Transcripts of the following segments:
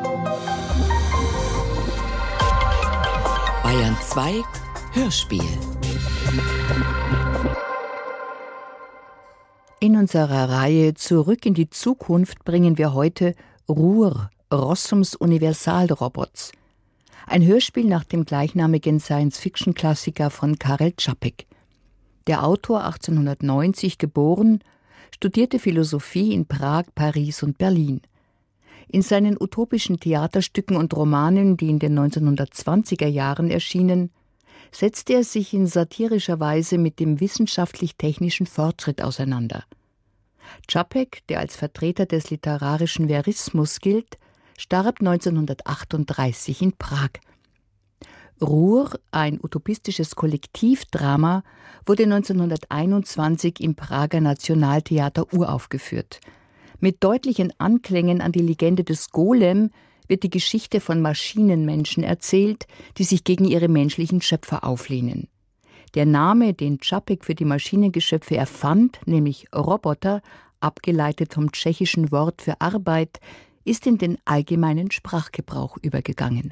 Bayern 2 Hörspiel. In unserer Reihe Zurück in die Zukunft bringen wir heute Ruhr, Rossums Universalrobots. Ein Hörspiel nach dem gleichnamigen Science-Fiction-Klassiker von Karel Čapek. Der Autor, 1890 geboren, studierte Philosophie in Prag, Paris und Berlin. In seinen utopischen Theaterstücken und Romanen, die in den 1920er Jahren erschienen, setzte er sich in satirischer Weise mit dem wissenschaftlich-technischen Fortschritt auseinander. Čapek, der als Vertreter des literarischen Verismus gilt, starb 1938 in Prag. Ruhr, ein utopistisches Kollektivdrama, wurde 1921 im Prager Nationaltheater uraufgeführt. Mit deutlichen Anklängen an die Legende des Golem wird die Geschichte von Maschinenmenschen erzählt, die sich gegen ihre menschlichen Schöpfer auflehnen. Der Name, den Čapek für die Maschinengeschöpfe erfand, nämlich Roboter, abgeleitet vom tschechischen Wort für Arbeit, ist in den allgemeinen Sprachgebrauch übergegangen.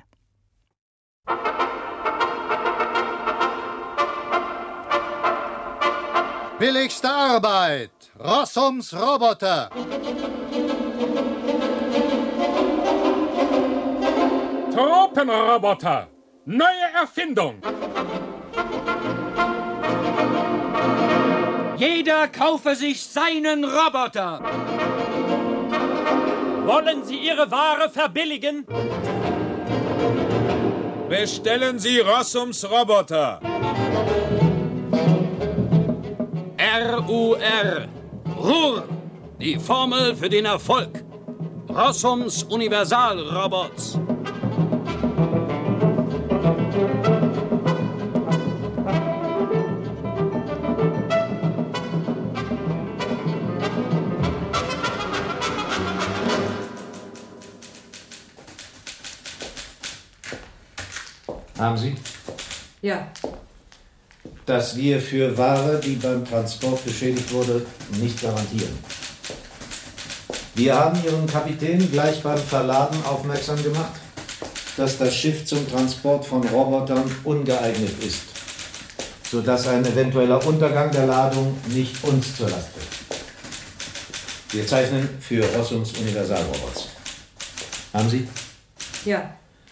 Billigste Arbeit, Rossums Roboter. Tropenroboter, neue Erfindung. Jeder kaufe sich seinen Roboter. Wollen Sie Ihre Ware verbilligen? Bestellen Sie Rossums Roboter. RUR. Ruhr. Die Formel für den Erfolg. Rossums Universalrobots. Haben Sie? Ja. Dass wir für Ware, die beim Transport beschädigt wurde, nicht garantieren. Wir haben Ihren Kapitän gleich beim Verladen aufmerksam gemacht, dass das Schiff zum Transport von Robotern ungeeignet ist, sodass ein eventueller Untergang der Ladung nicht uns zur Last wird. Wir zeichnen für Rossums Universalrobots. Haben Sie? Ja.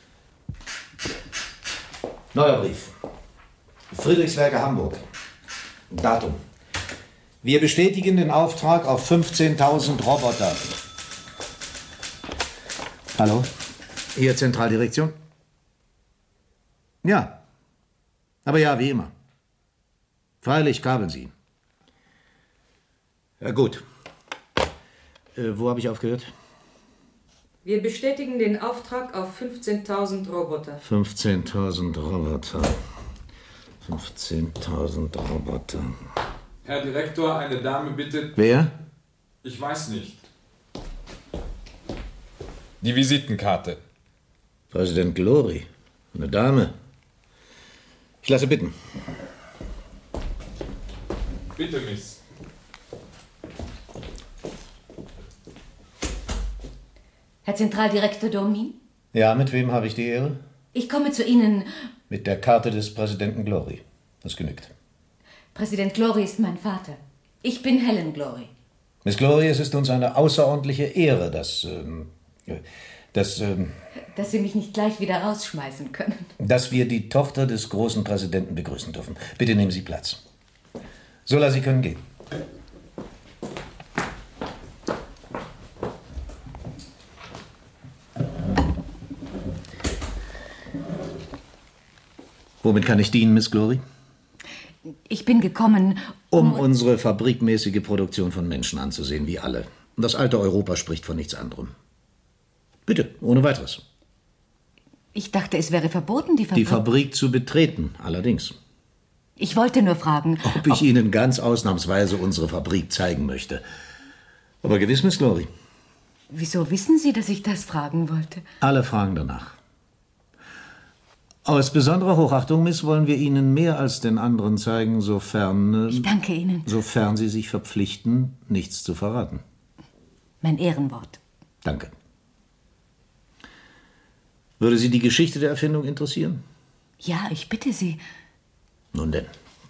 Neuer Brief. Friedrichswerke, Hamburg. Datum. Wir bestätigen den Auftrag auf 15.000 Roboter. Hallo? Hier Zentraldirektion? Ja. Aber ja, wie immer. Freilich kabeln Sie. Ja, gut. Wo habe ich aufgehört? Wir bestätigen den Auftrag auf 15.000 Roboter. 15.000 Roboter. 15.000 Roboter. Herr Direktor, eine Dame bittet... Wer? Ich weiß nicht. Die Visitenkarte. Präsident Glory. Eine Dame. Ich lasse bitten. Bitte, Miss. Herr Zentraldirektor Domin? Ja, mit wem habe ich die Ehre? Ich komme zu Ihnen. Mit der Karte des Präsidenten Glory. Das genügt. Präsident Glory ist mein Vater. Ich bin Helen Glory. Miss Glory, es ist uns eine außerordentliche Ehre, dass Sie mich nicht gleich wieder rausschmeißen können. dass wir die Tochter des großen Präsidenten begrüßen dürfen. Bitte nehmen Sie Platz. Sola, Sie können gehen. Womit kann ich dienen, Miss Glory? Ich bin gekommen, um unsere fabrikmäßige Produktion von Menschen anzusehen, wie alle. Das alte Europa spricht von nichts anderem. Bitte, ohne weiteres. Ich dachte, es wäre verboten, die Fabrik zu betreten, allerdings. Ich wollte nur fragen, ob ich Ihnen ganz ausnahmsweise unsere Fabrik zeigen möchte. Aber gewiss, Miss Glory. Wieso wissen Sie, dass ich das fragen wollte? Alle fragen danach. Aus besonderer Hochachtung, Miss, wollen wir Ihnen mehr als den anderen zeigen, sofern... Ich danke Ihnen. Sofern Sie sich verpflichten, nichts zu verraten. Mein Ehrenwort. Danke. Würde Sie die Geschichte der Erfindung interessieren? Ja, ich bitte Sie. Nun denn.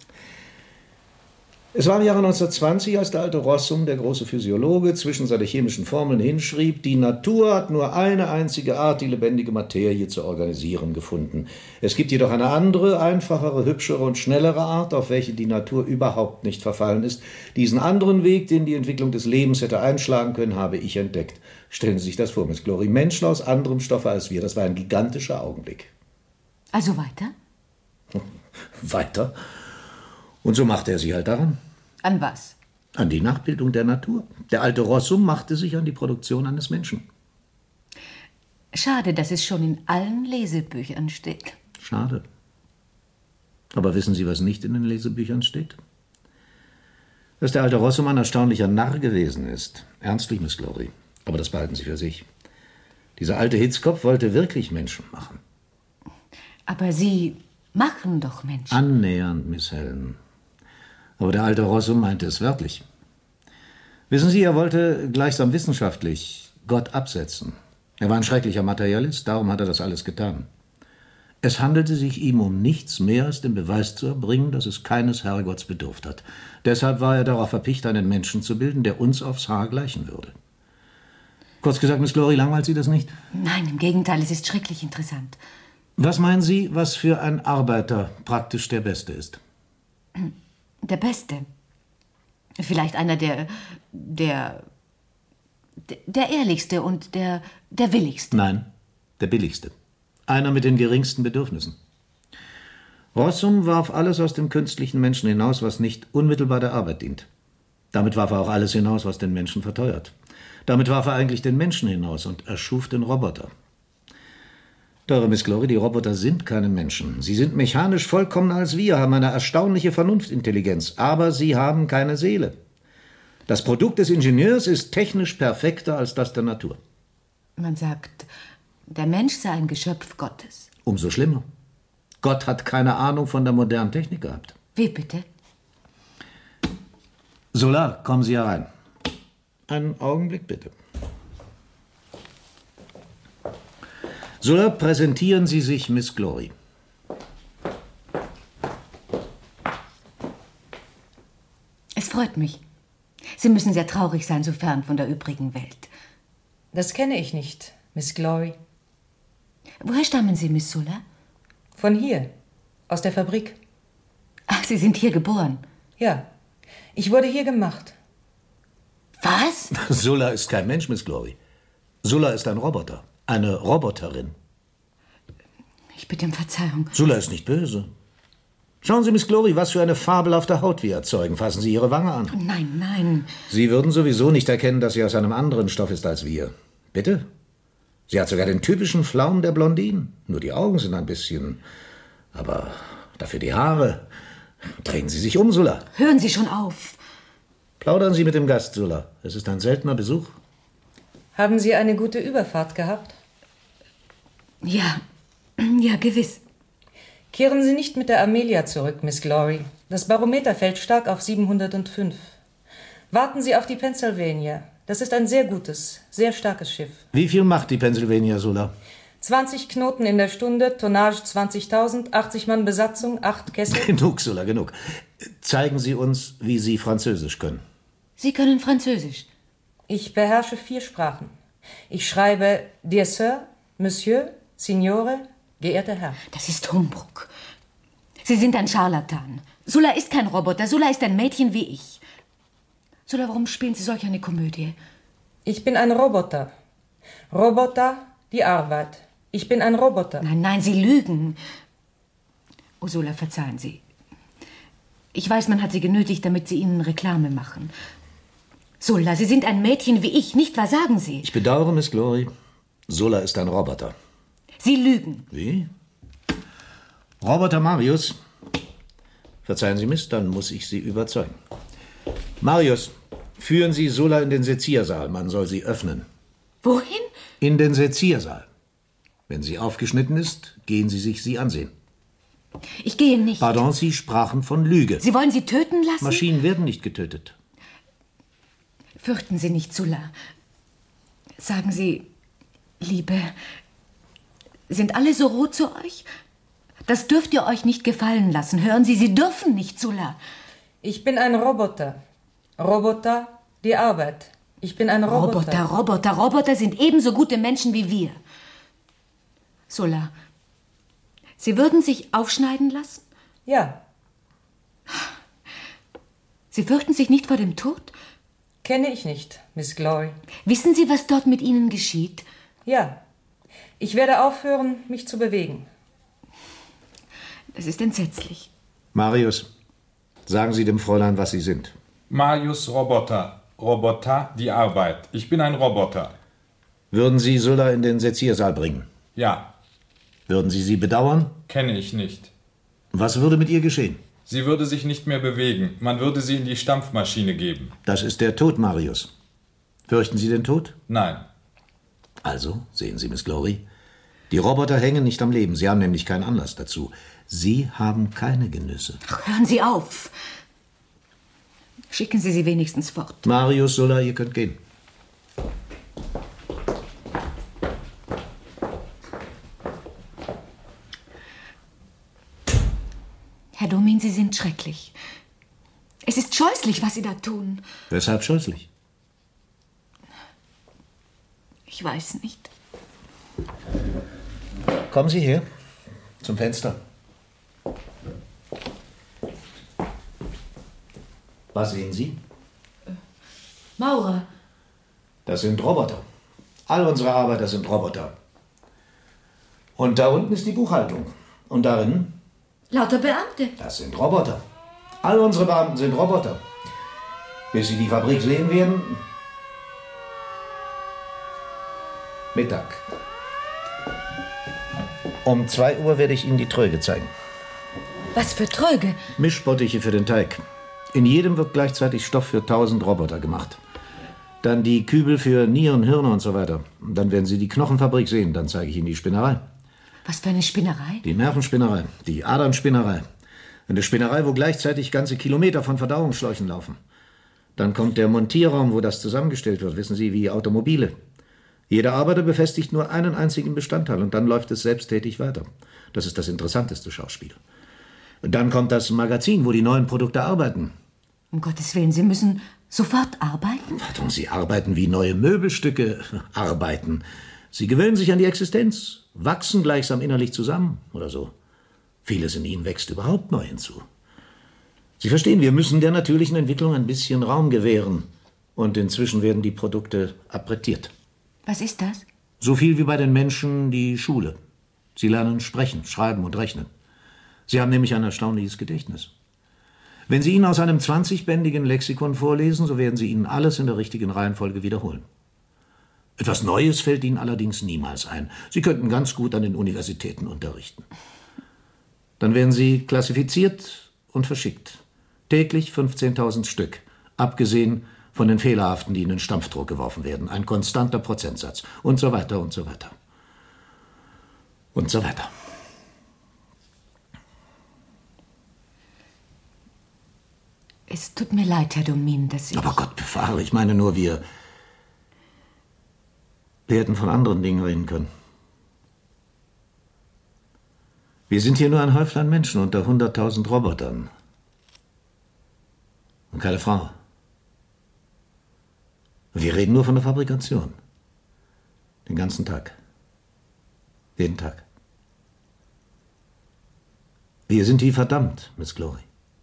Es war im Jahre 1920, als der alte Rossum, der große Physiologe, zwischen seine chemischen Formeln hinschrieb, die Natur hat nur eine einzige Art, die lebendige Materie zu organisieren, gefunden. Es gibt jedoch eine andere, einfachere, hübschere und schnellere Art, auf welche die Natur überhaupt nicht verfallen ist. Diesen anderen Weg, den die Entwicklung des Lebens hätte einschlagen können, habe ich entdeckt. Stellen Sie sich das vor, Miss Glory. Menschen aus anderem Stoffe als wir. Das war ein gigantischer Augenblick. Also weiter? Weiter? Und so machte er sich halt daran. An was? An die Nachbildung der Natur. Der alte Rossum machte sich an die Produktion eines Menschen. Schade, dass es schon in allen Lesebüchern steht. Schade. Aber wissen Sie, was nicht in den Lesebüchern steht? Dass der alte Rossum ein erstaunlicher Narr gewesen ist. Ernstlich, Miss Glory. Aber das behalten Sie für sich. Dieser alte Hitzkopf wollte wirklich Menschen machen. Aber Sie machen doch Menschen. Annähernd, Miss Helen. Aber der alte Rossum meinte es wörtlich. Wissen Sie, er wollte gleichsam wissenschaftlich Gott absetzen. Er war ein schrecklicher Materialist, darum hat er das alles getan. Es handelte sich ihm um nichts mehr, als den Beweis zu erbringen, dass es keines Herrgotts bedurft hat. Deshalb war er darauf erpicht, einen Menschen zu bilden, der uns aufs Haar gleichen würde. Kurz gesagt, Miss Glory, langweilt Sie das nicht? Nein, im Gegenteil, es ist schrecklich interessant. Was meinen Sie, was für ein Arbeiter praktisch der Beste ist? Der Beste. Vielleicht einer der ehrlichste und der willigste. Nein, der billigste. Einer mit den geringsten Bedürfnissen. Rossum warf alles aus dem künstlichen Menschen hinaus, was nicht unmittelbar der Arbeit dient. Damit warf er auch alles hinaus, was den Menschen verteuert. Damit warf er eigentlich den Menschen hinaus und erschuf den Roboter. Teure Miss Glory, die Roboter sind keine Menschen. Sie sind mechanisch vollkommener als wir, haben eine erstaunliche Vernunftintelligenz, aber sie haben keine Seele. Das Produkt des Ingenieurs ist technisch perfekter als das der Natur. Man sagt, der Mensch sei ein Geschöpf Gottes. Umso schlimmer. Gott hat keine Ahnung von der modernen Technik gehabt. Wie bitte? Zola, kommen Sie herein. Einen Augenblick, bitte. Zola, präsentieren Sie sich Miss Glory. Es freut mich. Sie müssen sehr traurig sein, so fern von der übrigen Welt. Das kenne ich nicht, Miss Glory. Woher stammen Sie, Miss Zola? Von hier, aus der Fabrik. Ach, Sie sind hier geboren? Ja, ich wurde hier gemacht. Was? Zola ist kein Mensch, Miss Glory. Zola ist ein Roboter. Eine Roboterin. Ich bitte um Verzeihung. Zola ist nicht böse. Schauen Sie, Miss Glory, was für eine fabelhafte Haut wir erzeugen. Fassen Sie Ihre Wange an. Nein, nein. Sie würden sowieso nicht erkennen, dass sie aus einem anderen Stoff ist als wir. Bitte? Sie hat sogar den typischen Flaum der Blondinen. Nur die Augen sind ein bisschen... Aber dafür die Haare. Drehen Sie sich um, Zola. Hören Sie schon auf. Plaudern Sie mit dem Gast, Zola. Es ist ein seltener Besuch. Haben Sie eine gute Überfahrt gehabt? Ja, gewiss. Kehren Sie nicht mit der Amelia zurück, Miss Glory. Das Barometer fällt stark auf 705. Warten Sie auf die Pennsylvania. Das ist ein sehr gutes, sehr starkes Schiff. Wie viel macht die Pennsylvania, Zola? 20 Knoten in der Stunde, Tonnage 20.000, 80 Mann Besatzung, 8 Kessel. Genug, Zola, genug. Zeigen Sie uns, wie Sie Französisch können. Sie können Französisch? Ich beherrsche 4 Sprachen. Ich schreibe Dear Sir, Monsieur, Signore, geehrter Herr. Das ist Humbug. Sie sind ein Scharlatan. Zola ist kein Roboter. Zola ist ein Mädchen wie ich. Zola, warum spielen Sie solch eine Komödie? Ich bin ein Roboter. Roboter, die Arbeit. Ich bin ein Roboter. Nein, Sie lügen. Oh, Zola, verzeihen Sie. Ich weiß, man hat Sie genötigt, damit Sie Ihnen Reklame machen. Zola, Sie sind ein Mädchen wie ich, nicht wahr, sagen Sie? Ich bedauere, Miss Glory. Zola ist ein Roboter. Sie lügen. Wie? Roboter Marius. Verzeihen Sie, Miss, dann muss ich Sie überzeugen. Marius, führen Sie Zola in den Seziersaal. Man soll sie öffnen. Wohin? In den Seziersaal. Wenn sie aufgeschnitten ist, gehen Sie sich sie ansehen. Ich gehe nicht. Pardon, Sie sprachen von Lüge. Sie wollen sie töten lassen? Maschinen werden nicht getötet. Fürchten Sie nicht, Zola. Sagen Sie, Liebe, Sind alle so rot zu euch? Das dürft ihr euch nicht gefallen lassen. Hören Sie, Sie dürfen nicht, Sulla. Ich bin ein Roboter. Roboter, die Arbeit. Ich bin ein Roboter. Roboter sind ebenso gute Menschen wie wir. Sulla, Sie würden sich aufschneiden lassen? Ja. Sie fürchten sich nicht vor dem Tod? Kenne ich nicht, Miss Glory. Wissen Sie, was dort mit Ihnen geschieht? Ja. Ich werde aufhören, mich zu bewegen. Das ist entsetzlich. Marius, sagen Sie dem Fräulein, was Sie sind. Marius Roboter. Roboter, die Arbeit. Ich bin ein Roboter. Würden Sie Sulla in den Seziersaal bringen? Ja. Würden Sie sie bedauern? Kenne ich nicht. Was würde mit ihr geschehen? Sie würde sich nicht mehr bewegen. Man würde sie in die Stampfmaschine geben. Das ist der Tod, Marius. Fürchten Sie den Tod? Nein. Also, sehen Sie, Miss Glory, die Roboter hängen nicht am Leben. Sie haben nämlich keinen Anlass dazu. Sie haben keine Genüsse. Ach, hören Sie auf. Schicken Sie sie wenigstens fort. Marius, Sulla, ihr könnt gehen. Herr Domin, Sie sind schrecklich. Es ist scheußlich, was Sie da tun. Weshalb scheußlich? Ich weiß nicht. Kommen Sie her, zum Fenster. Was sehen Sie? Maurer. Das sind Roboter. All unsere Arbeiter sind Roboter. Und da unten ist die Buchhaltung. Und darin? Lauter Beamte. Das sind Roboter. All unsere Beamten sind Roboter. Bis Sie die Fabrik sehen werden. Mittag. Um 2 Uhr werde ich Ihnen die Tröge zeigen. Was für Tröge? Mischbottiche für den Teig. In jedem wird gleichzeitig Stoff für 1000 Roboter gemacht. Dann die Kübel für Nieren, Hirne und so weiter. Dann werden Sie die Knochenfabrik sehen. Dann zeige ich Ihnen die Spinnerei. Was für eine Spinnerei? Die Nervenspinnerei, die Adernspinnerei. Eine Spinnerei, wo gleichzeitig ganze Kilometer von Verdauungsschläuchen laufen. Dann kommt der Montierraum, wo das zusammengestellt wird. Wissen Sie, wie Automobile. Jeder Arbeiter befestigt nur einen einzigen Bestandteil und dann läuft es selbsttätig weiter. Das ist das interessanteste Schauspiel. Dann kommt das Magazin, wo die neuen Produkte arbeiten. Um Gottes Willen, Sie müssen sofort arbeiten? Pardon, Sie arbeiten wie neue Möbelstücke arbeiten. Sie gewöhnen sich an die Existenz, wachsen gleichsam innerlich zusammen oder so. Vieles in ihnen wächst überhaupt neu hinzu. Sie verstehen, wir müssen der natürlichen Entwicklung ein bisschen Raum gewähren. Und inzwischen werden die Produkte appretiert. Was ist das? So viel wie bei den Menschen die Schule. Sie lernen sprechen, schreiben und rechnen. Sie haben nämlich ein erstaunliches Gedächtnis. Wenn Sie ihnen aus einem 20-bändigen Lexikon vorlesen, so werden Sie ihnen alles in der richtigen Reihenfolge wiederholen. Etwas Neues fällt Ihnen allerdings niemals ein. Sie könnten ganz gut an den Universitäten unterrichten. Dann werden Sie klassifiziert und verschickt. Täglich 15.000 Stück, abgesehen von den fehlerhaften, die in den Stampfdruck geworfen werden. Ein konstanter Prozentsatz und so weiter und so weiter. Und so weiter. Es tut mir leid, Herr Domin, dass ich... Aber Gott bewahre, ich meine nur, wir hätten von anderen Dingen reden können. Wir sind hier nur ein Häuflein Menschen unter 100.000 Robotern. Und keine Frau. Wir reden nur von der Fabrikation. Den ganzen Tag. Jeden Tag. Wir sind wie verdammt, Miss Glory.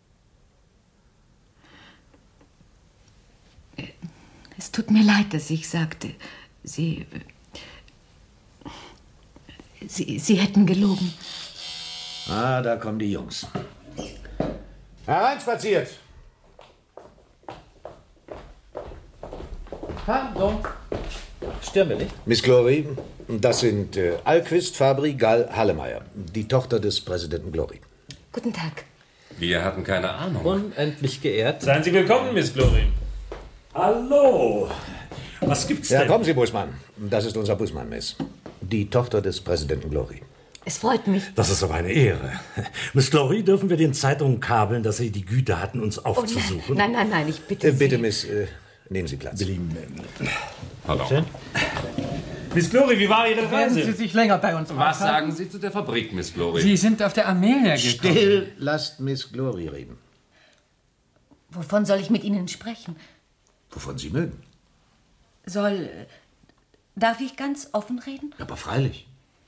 Es tut mir leid, dass ich sagte, Sie hätten gelogen. Ah, da kommen die Jungs. Hereinspaziert! Pardon. Stören wir nicht? Miss Glory, das sind Alquist, Fabri, Gall, Hallemeyer, die Tochter des Präsidenten Glory. Guten Tag. Wir hatten keine Ahnung. Unendlich geehrt. Seien Sie willkommen, Miss Glory. Hallo. Was gibt's denn? Ja, kommen Sie, Busmann. Das ist unser Busmann, Miss. Die Tochter des Präsidenten Glory. Es freut mich. Das ist aber eine Ehre. Miss Glory, dürfen wir den Zeitungen kabeln, dass Sie die Güte hatten, uns aufzusuchen? Oh, nein, ich bitte Sie. Bitte, Miss, nehmen Sie Platz. Hallo. Miss Glory, wie war Ihre Werden Reise? Sie sich länger bei uns Was aufhalten? sagen Sie zu der Fabrik, Miss Glory? Sie sind auf der Amelia gekommen. Still, lasst Miss Glory reden. Wovon soll ich mit Ihnen sprechen? Wovon Sie mögen. Darf ich ganz offen reden? Aber freilich.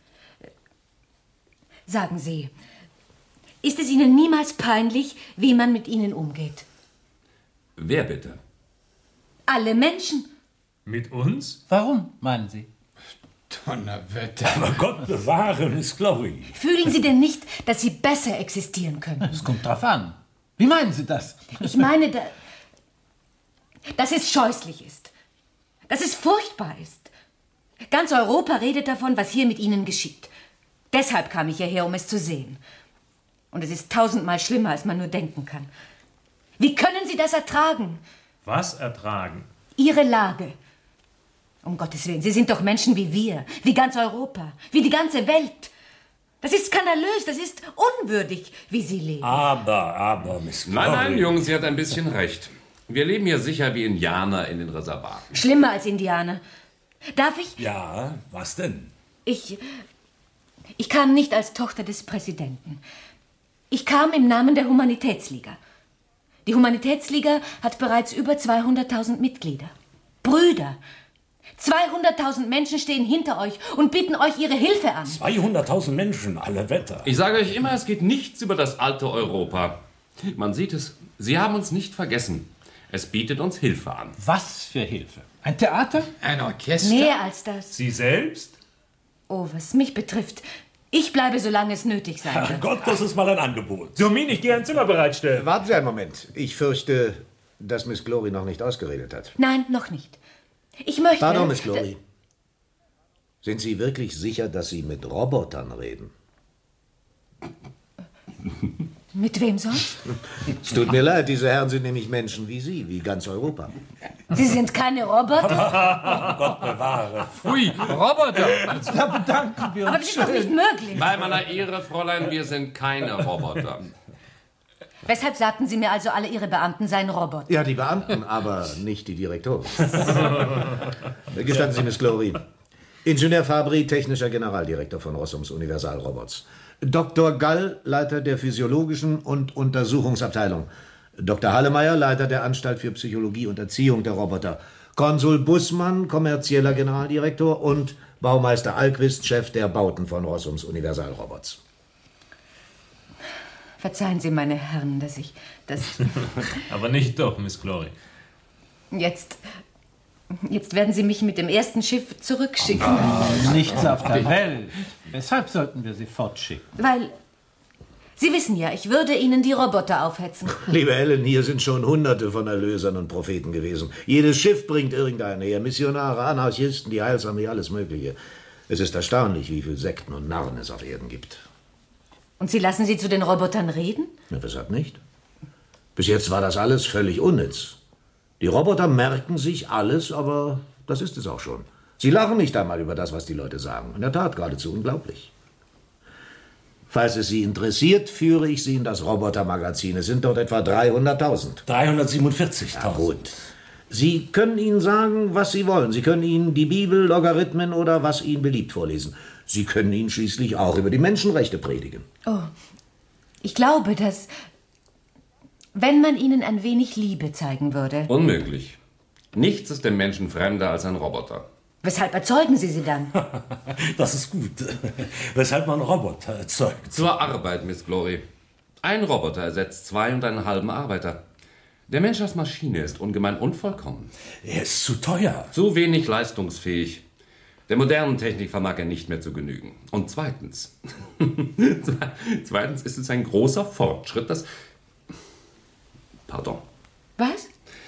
Sagen Sie, ist es Ihnen niemals peinlich, wie man mit Ihnen umgeht? Wer bitte? Alle Menschen. Mit uns? Warum, meinen Sie? Donnerwetter. Aber Gott bewahre, Miss Glory. Fühlen Sie denn nicht, dass Sie besser existieren können? Es kommt drauf an. Wie meinen Sie das? Ich meine, dass es scheußlich ist. Dass es furchtbar ist. Ganz Europa redet davon, was hier mit Ihnen geschieht. Deshalb kam ich hierher, um es zu sehen. Und es ist 1000-mal schlimmer, als man nur denken kann. Wie können Sie das ertragen? Was ertragen? Ihre Lage. Um Gottes Willen, Sie sind doch Menschen wie wir, wie ganz Europa, wie die ganze Welt. Das ist skandalös, das ist unwürdig, wie Sie leben. Aber, Miss Glory. Nein, Jungs, sie hat ein bisschen recht. Wir leben hier sicher wie Indianer in den Reservaten. Schlimmer als Indianer. Darf ich? Ja, was denn? Ich kam nicht als Tochter des Präsidenten. Ich kam im Namen der Humanitätsliga. Die Humanitätsliga hat bereits über 200.000 Mitglieder. Brüder. 200.000 Menschen stehen hinter euch und bieten euch ihre Hilfe an. 200.000 Menschen, alle Wetter. Ich sage euch immer, es geht nichts über das alte Europa. Man sieht es, sie haben uns nicht vergessen. Es bietet uns Hilfe an. Was für Hilfe? Ein Theater? Ein Orchester? Mehr als das. Sie selbst? Oh, was mich betrifft, ich bleibe, solange es nötig sein wird. Gott, das ist mal ein Angebot. Domin, ich gehe ein Zimmer bereitstellen. Warten Sie einen Moment. Ich fürchte, dass Miss Glory noch nicht ausgeredet hat. Nein, noch nicht. Ich möchte... Pardon, Miss Glory. Sind Sie wirklich sicher, dass Sie mit Robotern reden? Mit wem sonst? Es tut mir leid, diese Herren sind nämlich Menschen wie Sie, wie ganz Europa. Sie sind keine Roboter? Gott bewahre. Pfui, Roboter. Da bedanken wir uns. Aber das ist doch nicht möglich. Bei meiner Ehre, Fräulein, wir sind keine Roboter. Weshalb sagten Sie mir also, alle Ihre Beamten seien Roboter? Ja, die Beamten, aber nicht die Direktoren. Gestatten Sie, Miss Glory. Ingenieur Fabri, technischer Generaldirektor von Rossums Universal Robots. Dr. Gall, Leiter der Physiologischen und Untersuchungsabteilung. Dr. Hallemeyer, Leiter der Anstalt für Psychologie und Erziehung der Roboter. Konsul Bussmann, kommerzieller Generaldirektor. Und Baumeister Alquist, Chef der Bauten von Rossums Universal Robots. Verzeihen Sie, meine Herren, dass ich das... Aber nicht doch, Miss Glory. Jetzt werden Sie mich mit dem ersten Schiff zurückschicken. Nichts auf der Welt. Weshalb sollten wir Sie fortschicken? Weil, Sie wissen ja, ich würde Ihnen die Roboter aufhetzen. Liebe Ellen, hier sind schon Hunderte von Erlösern und Propheten gewesen. Jedes Schiff bringt irgendeinen her. Missionare, Anarchisten, die Heilsarmee, alles Mögliche. Es ist erstaunlich, wie viele Sekten und Narren es auf Erden gibt. Und Sie lassen sie zu den Robotern reden? Ja, weshalb nicht? Bis jetzt war das alles völlig unnütz. Die Roboter merken sich alles, aber das ist es auch schon. Sie lachen nicht einmal über das, was die Leute sagen. In der Tat geradezu unglaublich. Falls es Sie interessiert, führe ich Sie in das Robotermagazin. Es sind dort etwa 300.000. 347.000. Ja, gut. Sie können ihnen sagen, was Sie wollen. Sie können ihnen die Bibel, Logarithmen oder was Ihnen beliebt vorlesen. Sie können ihnen schließlich auch über die Menschenrechte predigen. Oh, ich glaube, dass... Wenn man ihnen ein wenig Liebe zeigen würde... Unmöglich. Nichts ist dem Menschen fremder als ein Roboter. Weshalb erzeugen Sie sie dann? Das ist gut. Weshalb man Roboter erzeugt. Zur Arbeit, Miss Glory. Ein Roboter ersetzt 2,5 Arbeiter. Der Mensch als Maschine ist ungemein unvollkommen. Er ist zu teuer. Zu wenig leistungsfähig. Der modernen Technik vermag er nicht mehr zu genügen. Und zweitens... zweitens ist es ein großer Fortschritt, dass... Pardon. Was?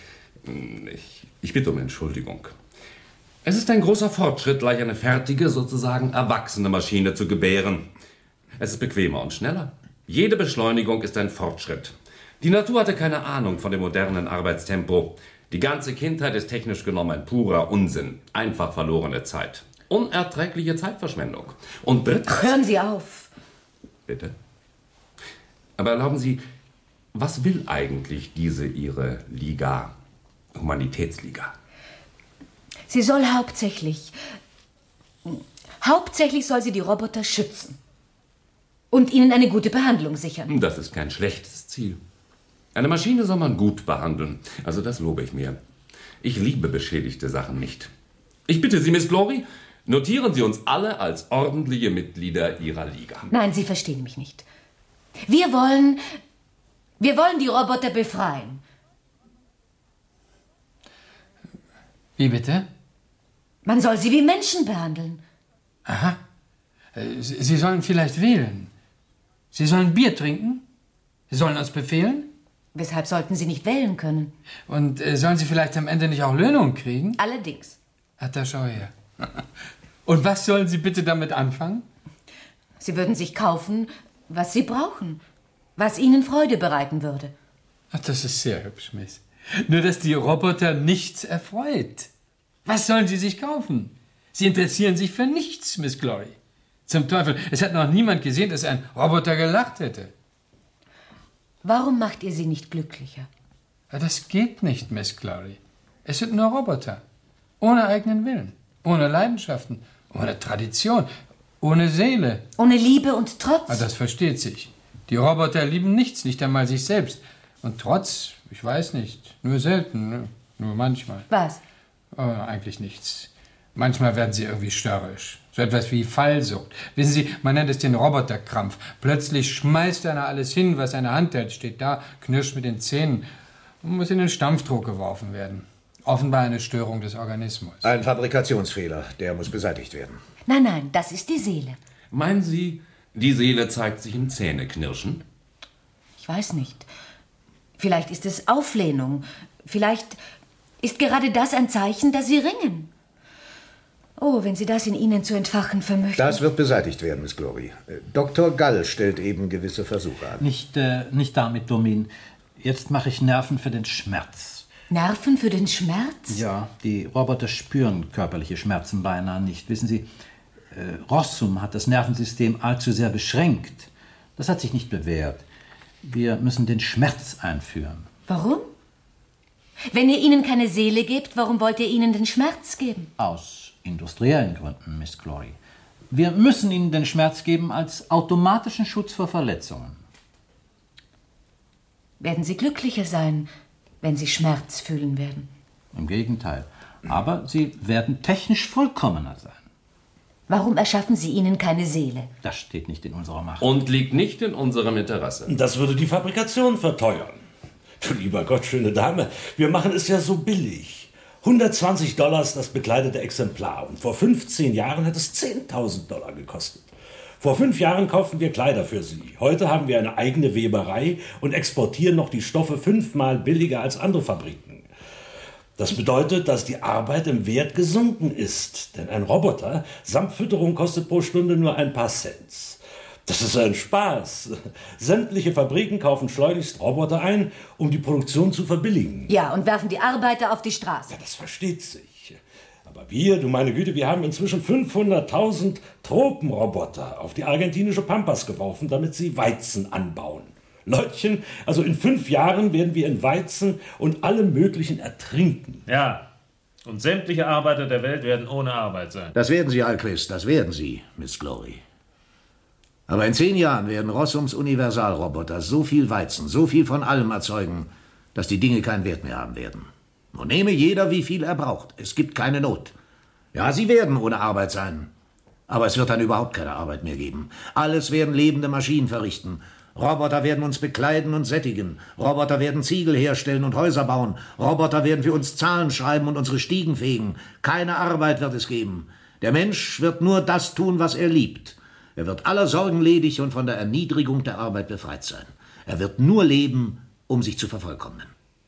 Ich bitte um Entschuldigung. Es ist ein großer Fortschritt, gleich eine fertige, sozusagen erwachsene Maschine zu gebären. Es ist bequemer und schneller. Jede Beschleunigung ist ein Fortschritt. Die Natur hatte keine Ahnung von dem modernen Arbeitstempo. Die ganze Kindheit ist technisch genommen ein purer Unsinn. Einfach verlorene Zeit. Unerträgliche Zeitverschwendung. Und drittens... Hören Sie auf. Bitte? Aber erlauben Sie, was will eigentlich diese Ihre Liga, Humanitätsliga? Sie soll hauptsächlich Hauptsächlich soll sie die Roboter schützen. Und ihnen eine gute Behandlung sichern. Das ist kein schlechtes Ziel. Eine Maschine soll man gut behandeln. Also das lobe ich mir. Ich liebe beschädigte Sachen nicht. Ich bitte Sie, Miss Glory, notieren Sie uns alle als ordentliche Mitglieder Ihrer Liga. Nein, Sie verstehen mich nicht. Wir wollen die Roboter befreien. Wie bitte? Man soll sie wie Menschen behandeln. Aha. Sie sollen vielleicht wählen. Sie sollen Bier trinken. Sie sollen uns befehlen. Weshalb sollten sie nicht wählen können? Und sollen sie vielleicht am Ende nicht auch Löhnung kriegen? Allerdings. Ach, da schau her. Und was sollen sie bitte damit anfangen? Sie würden sich kaufen, was sie brauchen. Was ihnen Freude bereiten würde. Ach, das ist sehr hübsch, Miss. Nur, dass die Roboter nichts erfreut. Was sollen sie sich kaufen? Sie interessieren sich für nichts, Miss Glory. Zum Teufel, es hat noch niemand gesehen, dass ein Roboter gelacht hätte. Warum macht ihr sie nicht glücklicher? Das geht nicht, Miss Glory. Es sind nur Roboter. Ohne eigenen Willen. Ohne Leidenschaften. Ohne Tradition. Ohne Seele. Ohne Liebe und Trotz. Das versteht sich. Die Roboter lieben nichts, nicht einmal sich selbst. Und Trotz, ich weiß nicht, nur selten, nur manchmal. Was? Oh, eigentlich nichts. Manchmal werden sie irgendwie störrisch. So etwas wie Fallsucht. Wissen Sie, man nennt es den Roboterkrampf. Plötzlich schmeißt einer alles hin, was eine Hand hält, steht da, knirscht mit den Zähnen und muss in den Stampfdruck geworfen werden. Offenbar eine Störung des Organismus. Ein Fabrikationsfehler, der muss beseitigt werden. Nein, nein, das ist die Seele. Meinen Sie, die Seele zeigt sich im Zähneknirschen? Ich weiß nicht. Vielleicht ist es Auflehnung. Vielleicht ist gerade das ein Zeichen, dass Sie ringen. Oh, wenn Sie das in Ihnen zu entfachen vermöchten. Das wird beseitigt werden, Miss Glory. Dr. Gall stellt eben gewisse Versuche an. Nicht damit, Domin. Jetzt mache ich Nerven für den Schmerz. Nerven für den Schmerz? Ja, die Roboter spüren körperliche Schmerzen beinahe nicht. Wissen Sie, Rossum hat das Nervensystem allzu sehr beschränkt. Das hat sich nicht bewährt. Wir müssen den Schmerz einführen. Warum? Wenn ihr ihnen keine Seele gebt, warum wollt ihr ihnen den Schmerz geben? Aus industriellen Gründen, Miss Glory. Wir müssen ihnen den Schmerz geben als automatischen Schutz vor Verletzungen. Werden sie glücklicher sein, wenn sie Schmerz fühlen werden? Im Gegenteil. Aber sie werden technisch vollkommener sein. Warum erschaffen Sie ihnen keine Seele? Das steht nicht in unserer Macht. Und liegt nicht in unserem Interesse. Das würde die Fabrikation verteuern. Du lieber Gott, schöne Dame, wir machen es ja so billig. $120 das bekleidete Exemplar. Und vor 15 Jahren hat es $10.000 gekostet. Vor 5 Jahren kauften wir Kleider für sie. Heute haben wir eine eigene Weberei und exportieren noch die Stoffe 5-mal billiger als andere Fabriken. Das bedeutet, dass die Arbeit im Wert gesunken ist. Denn ein Roboter samt Fütterung kostet pro Stunde nur ein paar Cent. Das ist ein Spaß. Sämtliche Fabriken kaufen schleunigst Roboter ein, um die Produktion zu verbilligen. Ja, und werfen die Arbeiter auf die Straße. Ja, das versteht sich. Aber wir, du meine Güte, wir haben inzwischen 500.000 Tropenroboter auf die argentinische Pampas geworfen, damit sie Weizen anbauen. Leutchen, also in 5 Jahren werden wir in Weizen und allem Möglichen ertrinken. Ja, und sämtliche Arbeiter der Welt werden ohne Arbeit sein. Das werden sie, Alquist, das werden sie, Miss Glory. Aber in 10 Jahren werden Rossums Universalroboter so viel Weizen, so viel von allem erzeugen, dass die Dinge keinen Wert mehr haben werden. Und nehme jeder, wie viel er braucht. Es gibt keine Not. Ja, sie werden ohne Arbeit sein. Aber es wird dann überhaupt keine Arbeit mehr geben. Alles werden lebende Maschinen verrichten. Roboter werden uns bekleiden und sättigen. Roboter werden Ziegel herstellen und Häuser bauen. Roboter werden für uns Zahlen schreiben und unsere Stiegen fegen. Keine Arbeit wird es geben. Der Mensch wird nur das tun, was er liebt. Er wird aller Sorgen ledig und von der Erniedrigung der Arbeit befreit sein. Er wird nur leben, um sich zu vervollkommnen.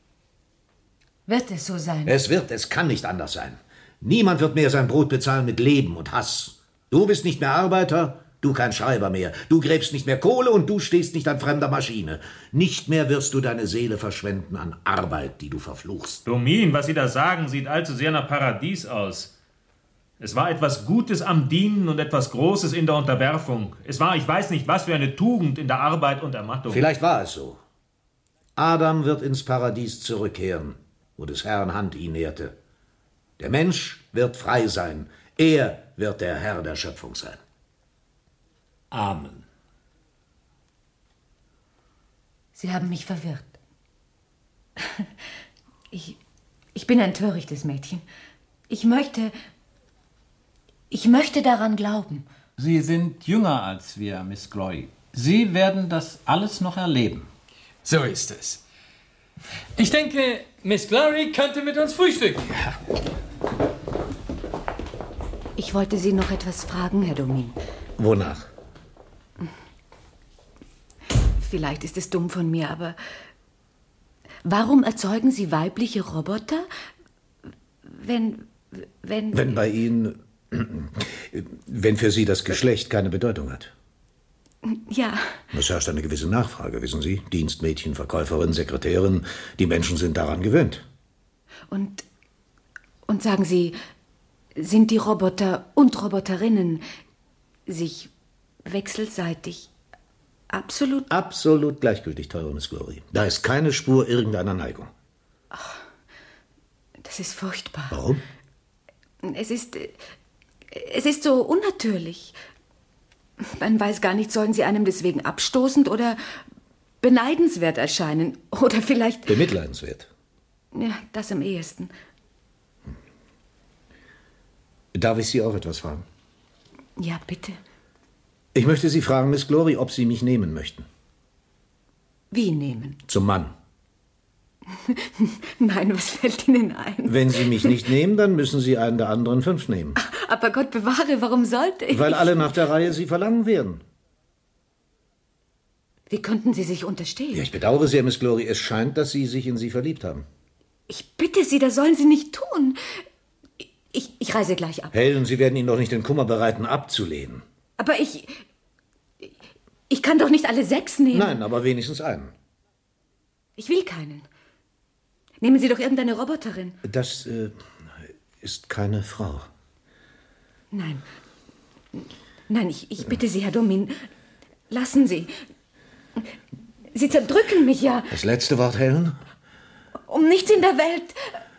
Wird es so sein? Es kann nicht anders sein. Niemand wird mehr sein Brot bezahlen mit Leben und Hass. Du bist nicht mehr Arbeiter, du kein Schreiber mehr. Du gräbst nicht mehr Kohle und du stehst nicht an fremder Maschine. Nicht mehr wirst du deine Seele verschwenden an Arbeit, die du verfluchst. Domin, was Sie da sagen, sieht allzu sehr nach Paradies aus. Es war etwas Gutes am Dienen und etwas Großes in der Unterwerfung. Es war, ich weiß nicht, was für eine Tugend in der Arbeit und Ermattung. Vielleicht war es so. Adam wird ins Paradies zurückkehren, wo des Herrn Hand ihn nährte. Der Mensch wird frei sein. Er wird der Herr der Schöpfung sein. Amen. Sie haben mich verwirrt. Ich bin ein törichtes Mädchen. Ich möchte daran glauben. Sie sind jünger als wir, Miss Glory. Sie werden das alles noch erleben. So ist es. Ich denke, Miss Glory könnte mit uns frühstücken. Ja. Ich wollte Sie noch etwas fragen, Herr Domin. Wonach? Vielleicht ist es dumm von mir, aber warum erzeugen Sie weibliche Roboter, wenn bei Ihnen, wenn für Sie das Geschlecht keine Bedeutung hat. Ja. Es herrscht eine gewisse Nachfrage, wissen Sie? Dienstmädchen, Verkäuferin, Sekretärin, die Menschen sind daran gewöhnt. Und sagen Sie, sind die Roboter und Roboterinnen sich wechselseitig absolut gleichgültig, teure Miss Glory. Da ist keine Spur irgendeiner Neigung. Ach, das ist furchtbar. Warum? Es ist so unnatürlich. Man weiß gar nicht, sollen sie einem deswegen abstoßend oder beneidenswert erscheinen? Oder vielleicht... Bemitleidenswert. Ja, das am ehesten. Darf ich Sie auch etwas fragen? Ja, bitte. Ich möchte Sie fragen, Miss Glory, ob Sie mich nehmen möchten. Wie nehmen? Zum Mann. Nein, was fällt Ihnen ein? Wenn Sie mich nicht nehmen, dann müssen Sie einen der anderen 5 nehmen. Aber Gott bewahre, warum sollte ich? Weil alle nach der Reihe Sie verlangen werden. Wie könnten Sie sich unterstehen? Ja, ich bedauere sehr, Miss Glory. Es scheint, dass Sie sich in Sie verliebt haben. Ich bitte Sie, das sollen Sie nicht tun. Ich reise gleich ab. Helen, Sie werden ihn doch nicht den Kummer bereiten, abzulehnen. Aber ich kann doch nicht alle 6 nehmen. Nein, aber wenigstens einen. Ich will keinen. Nehmen Sie doch irgendeine Roboterin. Das ist keine Frau. Nein. Nein, ich bitte Sie, Herr Domin. Lassen Sie. Sie zerdrücken mich ja. Das letzte Wort, Helen? Um nichts in der Welt.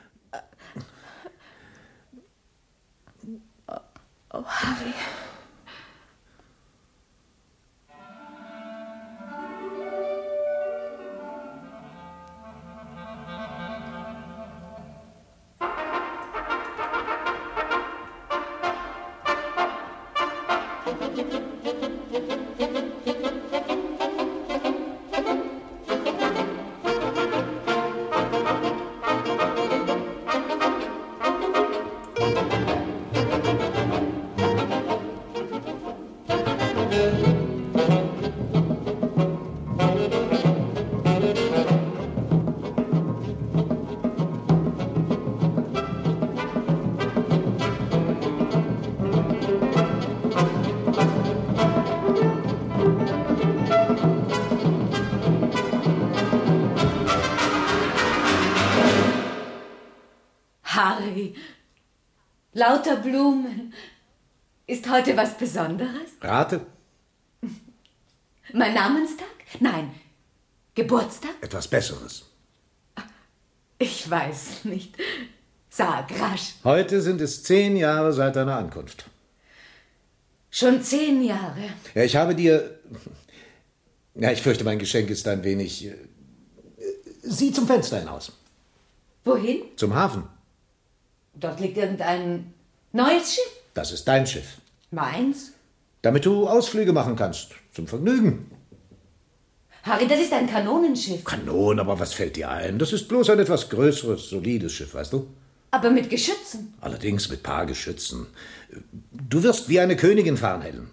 Oh, Harry. Harry, lauter Blumen. Ist heute was Besonderes? Rate. Mein Namenstag? Nein, Geburtstag? Etwas Besseres. Ich weiß nicht. Sag rasch. Heute sind es 10 Jahre seit deiner Ankunft. Schon 10 Jahre? Ja, ich habe dir... Ja, ich fürchte, mein Geschenk ist ein wenig... Sieh zum Fenster hinaus. Wohin? Zum Hafen. Dort liegt irgendein neues Schiff. Das ist dein Schiff. Meins? Damit du Ausflüge machen kannst. Zum Vergnügen. Harry, das ist ein Kanonenschiff. Kanon, aber was fällt dir ein? Das ist bloß ein etwas größeres, solides Schiff, weißt du? Aber mit Geschützen. Allerdings mit paar Geschützen. Du wirst wie eine Königin fahren, Helen.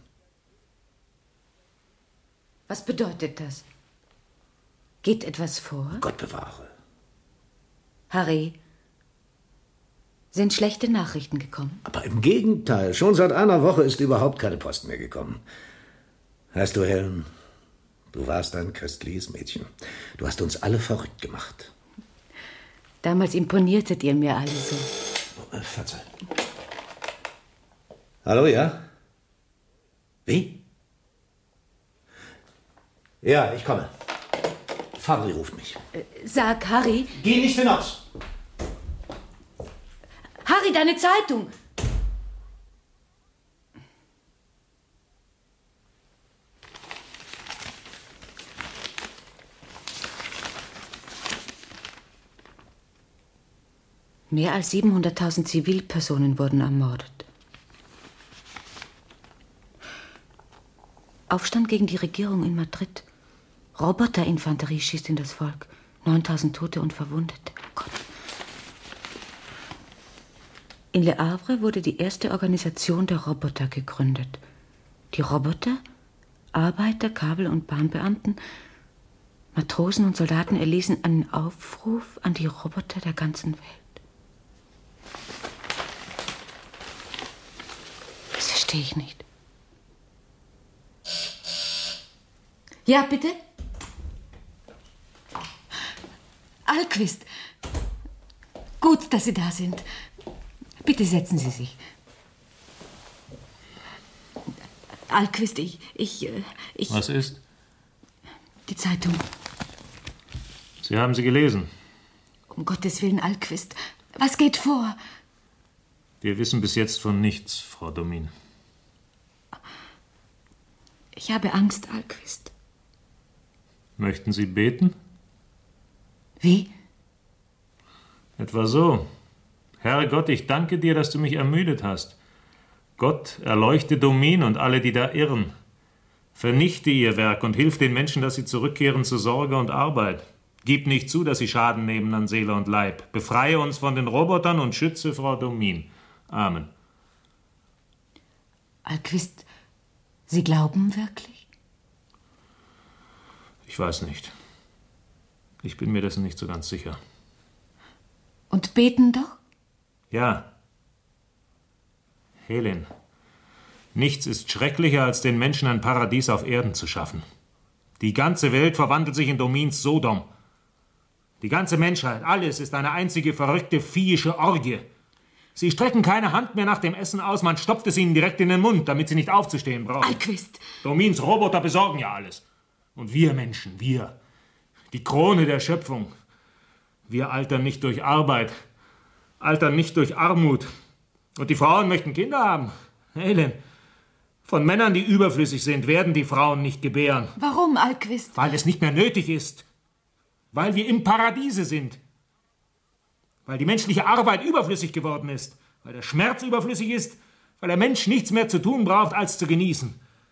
Was bedeutet das? Geht etwas vor? Gott bewahre. Harry, sind schlechte Nachrichten gekommen? Aber im Gegenteil, schon seit einer Woche ist überhaupt keine Post mehr gekommen. Weißt du, Helen, du warst ein köstliches Mädchen. Du hast uns alle verrückt gemacht. Damals imponiertet ihr mir alle so. Verzeih. Hallo, ja? Wie? Ja, ich komme. Fabri ruft mich. Sag, Harry... Geh nicht hinaus! Harry, deine Zeitung! Mehr als 700.000 Zivilpersonen wurden ermordet. Aufstand gegen die Regierung in Madrid. Roboterinfanterie schießt in das Volk. 9.000 Tote und Verwundete. Gott. In Le Havre wurde die erste Organisation der Roboter gegründet. Die Roboter, Arbeiter, Kabel- und Bahnbeamten, Matrosen und Soldaten erließen einen Aufruf an die Roboter der ganzen Welt. Das verstehe ich nicht. Ja, bitte? Alquist. Gut, dass Sie da sind. Bitte setzen Sie sich. Alquist, ich... Was ist? Die Zeitung. Sie haben sie gelesen. Um Gottes Willen, Alquist. Was geht vor? Wir wissen bis jetzt von nichts, Frau Domin. Ich habe Angst, Alquist. Möchten Sie beten? Wie? Etwa so. Herr Gott, ich danke dir, dass du mich ermüdet hast. Gott, erleuchte Domin und alle, die da irren. Vernichte ihr Werk und hilf den Menschen, dass sie zurückkehren zu Sorge und Arbeit. Gib nicht zu, dass sie Schaden nehmen an Seele und Leib. Befreie uns von den Robotern und schütze Frau Domin. Amen. Alquist, Sie glauben wirklich? Ich weiß nicht. Ich bin mir dessen nicht so ganz sicher. Und beten doch? Ja. Helen, nichts ist schrecklicher, als den Menschen ein Paradies auf Erden zu schaffen. Die ganze Welt verwandelt sich in Domins Sodom. Die ganze Menschheit, alles ist eine einzige verrückte, viehische Orgie. Sie strecken keine Hand mehr nach dem Essen aus, man stopft es ihnen direkt in den Mund, damit sie nicht aufzustehen brauchen. Alquist! Domins Roboter besorgen ja alles. Und wir Menschen, wir, die Krone der Schöpfung, wir altern nicht durch Arbeit, altern nicht durch Armut. Und die Frauen möchten Kinder haben. Helen, von Männern, die überflüssig sind, werden die Frauen nicht gebären. Warum, Alquist? Weil es nicht mehr nötig ist. Weil wir im Paradiese sind. Weil die menschliche Arbeit überflüssig geworden ist. Weil der Schmerz überflüssig ist. Weil der Mensch nichts mehr zu tun braucht, als zu genießen.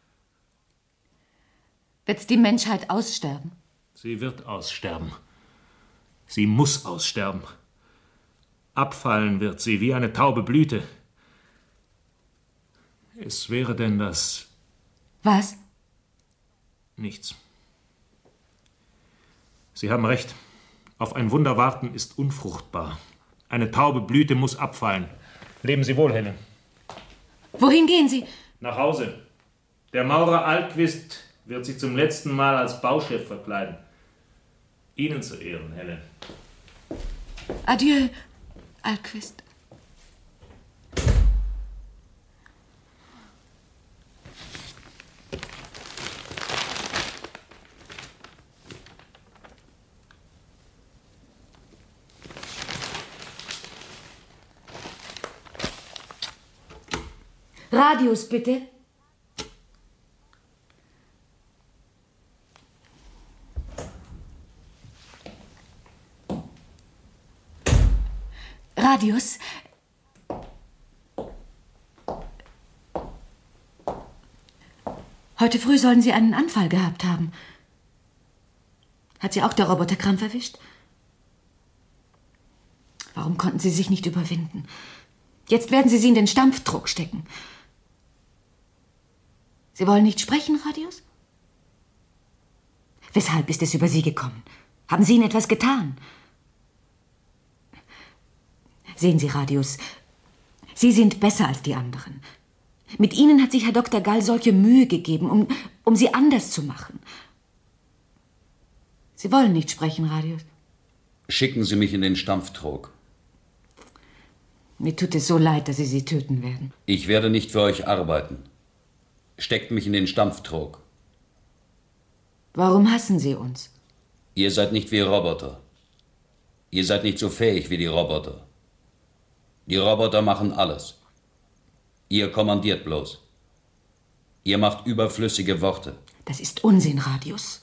Wird die Menschheit aussterben? Sie wird aussterben. Sie muss aussterben. Abfallen wird sie wie eine taube Blüte. Es wäre denn das... Was? Nichts. Sie haben recht. Auf ein Wunder warten ist unfruchtbar. Eine taube Blüte muss abfallen. Leben Sie wohl, Helen. Wohin gehen Sie? Nach Hause. Der Maurer Alquist wird sich zum letzten Mal als Bauchef verkleiden. Ihnen zu Ehren, Helen. Adieu, Alquist. Radius, bitte. Radius. Heute früh sollen Sie einen Anfall gehabt haben. Hat Sie auch der Roboterkrampf erwischt? Warum konnten Sie sich nicht überwinden? Jetzt werden Sie in den Stampfdruck stecken. Sie wollen nicht sprechen, Radius? Weshalb ist es über Sie gekommen? Haben Sie Ihnen etwas getan? Sehen Sie, Radius, Sie sind besser als die anderen. Mit Ihnen hat sich Herr Dr. Gall solche Mühe gegeben, um Sie anders zu machen. Sie wollen nicht sprechen, Radius. Schicken Sie mich in den Stampftrog. Mir tut es so leid, dass Sie sie töten werden. Ich werde nicht für euch arbeiten. Steckt mich in den Stampftrog. Warum hassen Sie uns? Ihr seid nicht wie Roboter. Ihr seid nicht so fähig wie die Roboter. Die Roboter machen alles. Ihr kommandiert bloß. Ihr macht überflüssige Worte. Das ist Unsinn, Radius.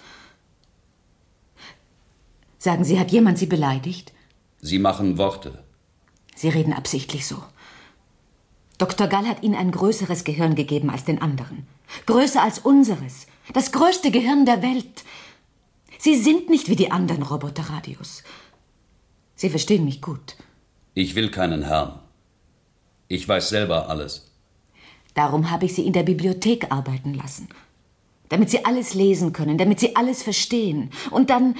Sagen Sie, hat jemand Sie beleidigt? Sie machen Worte. Sie reden absichtlich so. Dr. Gall hat Ihnen ein größeres Gehirn gegeben als den anderen. Größer als unseres. Das größte Gehirn der Welt. Sie sind nicht wie die anderen Roboterradios. Sie verstehen mich gut. Ich will keinen Herrn. Ich weiß selber alles. Darum habe ich Sie in der Bibliothek arbeiten lassen. Damit Sie alles lesen können, damit Sie alles verstehen. Und dann...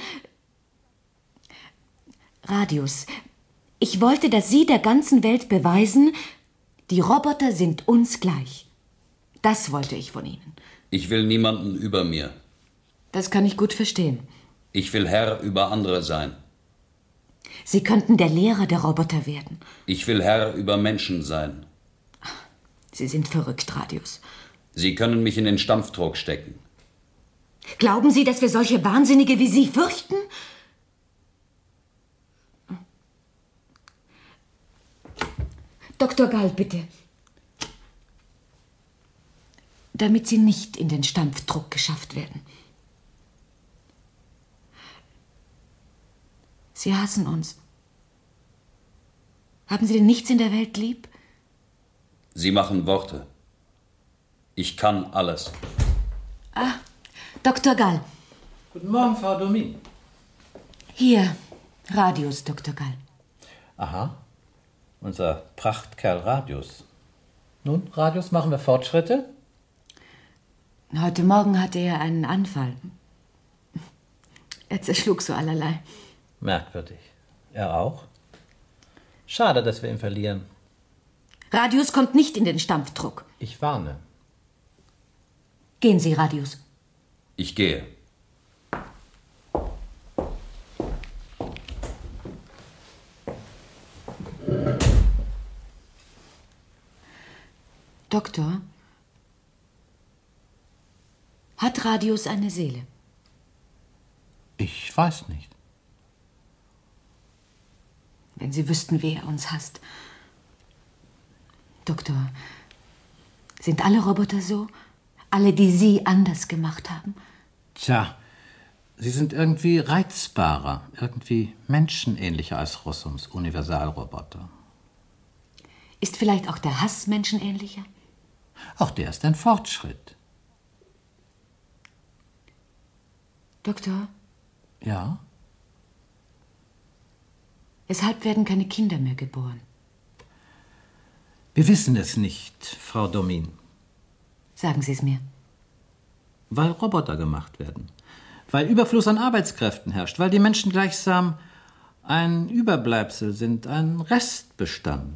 Radius, ich wollte, dass Sie der ganzen Welt beweisen, die Roboter sind uns gleich. Das wollte ich von Ihnen. Ich will niemanden über mir. Das kann ich gut verstehen. Ich will Herr über andere sein. Sie könnten der Lehrer der Roboter werden. Ich will Herr über Menschen sein. Sie sind verrückt, Radius. Sie können mich in den Stampfdruck stecken. Glauben Sie, dass wir solche Wahnsinnige wie Sie fürchten? Dr. Gall, bitte. Damit Sie nicht in den Stampfdruck geschafft werden. Sie hassen uns. Haben Sie denn nichts in der Welt lieb? Sie machen Worte. Ich kann alles. Ah, Dr. Gall. Guten Morgen, Frau Domin. Hier, Radius, Dr. Gall. Aha, unser Prachtkerl Radius. Nun, Radius, machen wir Fortschritte? Heute Morgen hatte er einen Anfall. Er zerschlug so allerlei. Merkwürdig. Er auch? Schade, dass wir ihn verlieren. Radius kommt nicht in den Stampfdruck. Ich warne. Gehen Sie, Radius. Ich gehe. Doktor, hat Radius eine Seele? Ich weiß nicht. Wenn Sie wüssten, wie er uns hasst. Doktor, sind alle Roboter so? Alle, die Sie anders gemacht haben? Tja, sie sind irgendwie reizbarer, irgendwie menschenähnlicher als Rossums Universalroboter. Ist vielleicht auch der Hass menschenähnlicher? Auch der ist ein Fortschritt. Doktor? Ja? Weshalb werden keine Kinder mehr geboren? Wir wissen es nicht, Frau Domin. Sagen Sie es mir. Weil Roboter gemacht werden. Weil Überfluss an Arbeitskräften herrscht. Weil die Menschen gleichsam ein Überbleibsel sind, ein Restbestand.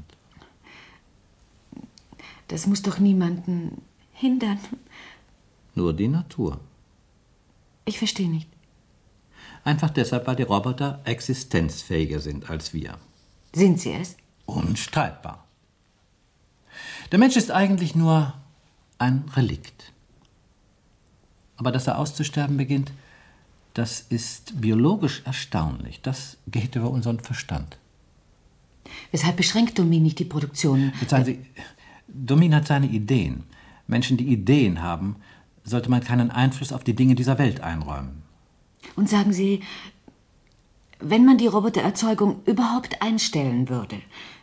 Das muss doch niemanden hindern. Nur die Natur. Ich verstehe nicht. Einfach deshalb, weil die Roboter existenzfähiger sind als wir. Sind sie es? Unstreitbar. Der Mensch ist eigentlich nur ein Relikt. Aber dass er auszusterben beginnt, das ist biologisch erstaunlich. Das geht über unseren Verstand. Weshalb beschränkt Domin nicht die Produktion? Jetzt sagen Sie, Domin hat seine Ideen. Menschen, die Ideen haben, sollte man keinen Einfluss auf die Dinge dieser Welt einräumen. Und sagen Sie, wenn man die Robotererzeugung überhaupt einstellen würde?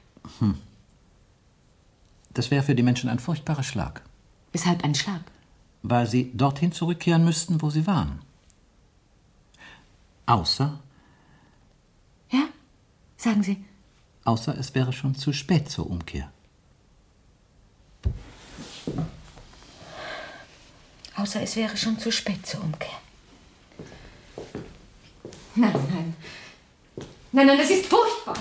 Das wäre für die Menschen ein furchtbarer Schlag. Weshalb ein Schlag? Weil sie dorthin zurückkehren müssten, wo sie waren. Außer? Ja, sagen Sie. Außer es wäre schon zu spät zur Umkehr. Außer es wäre schon zu spät zur Umkehr. Nein, nein. Nein, nein, das ist furchtbar.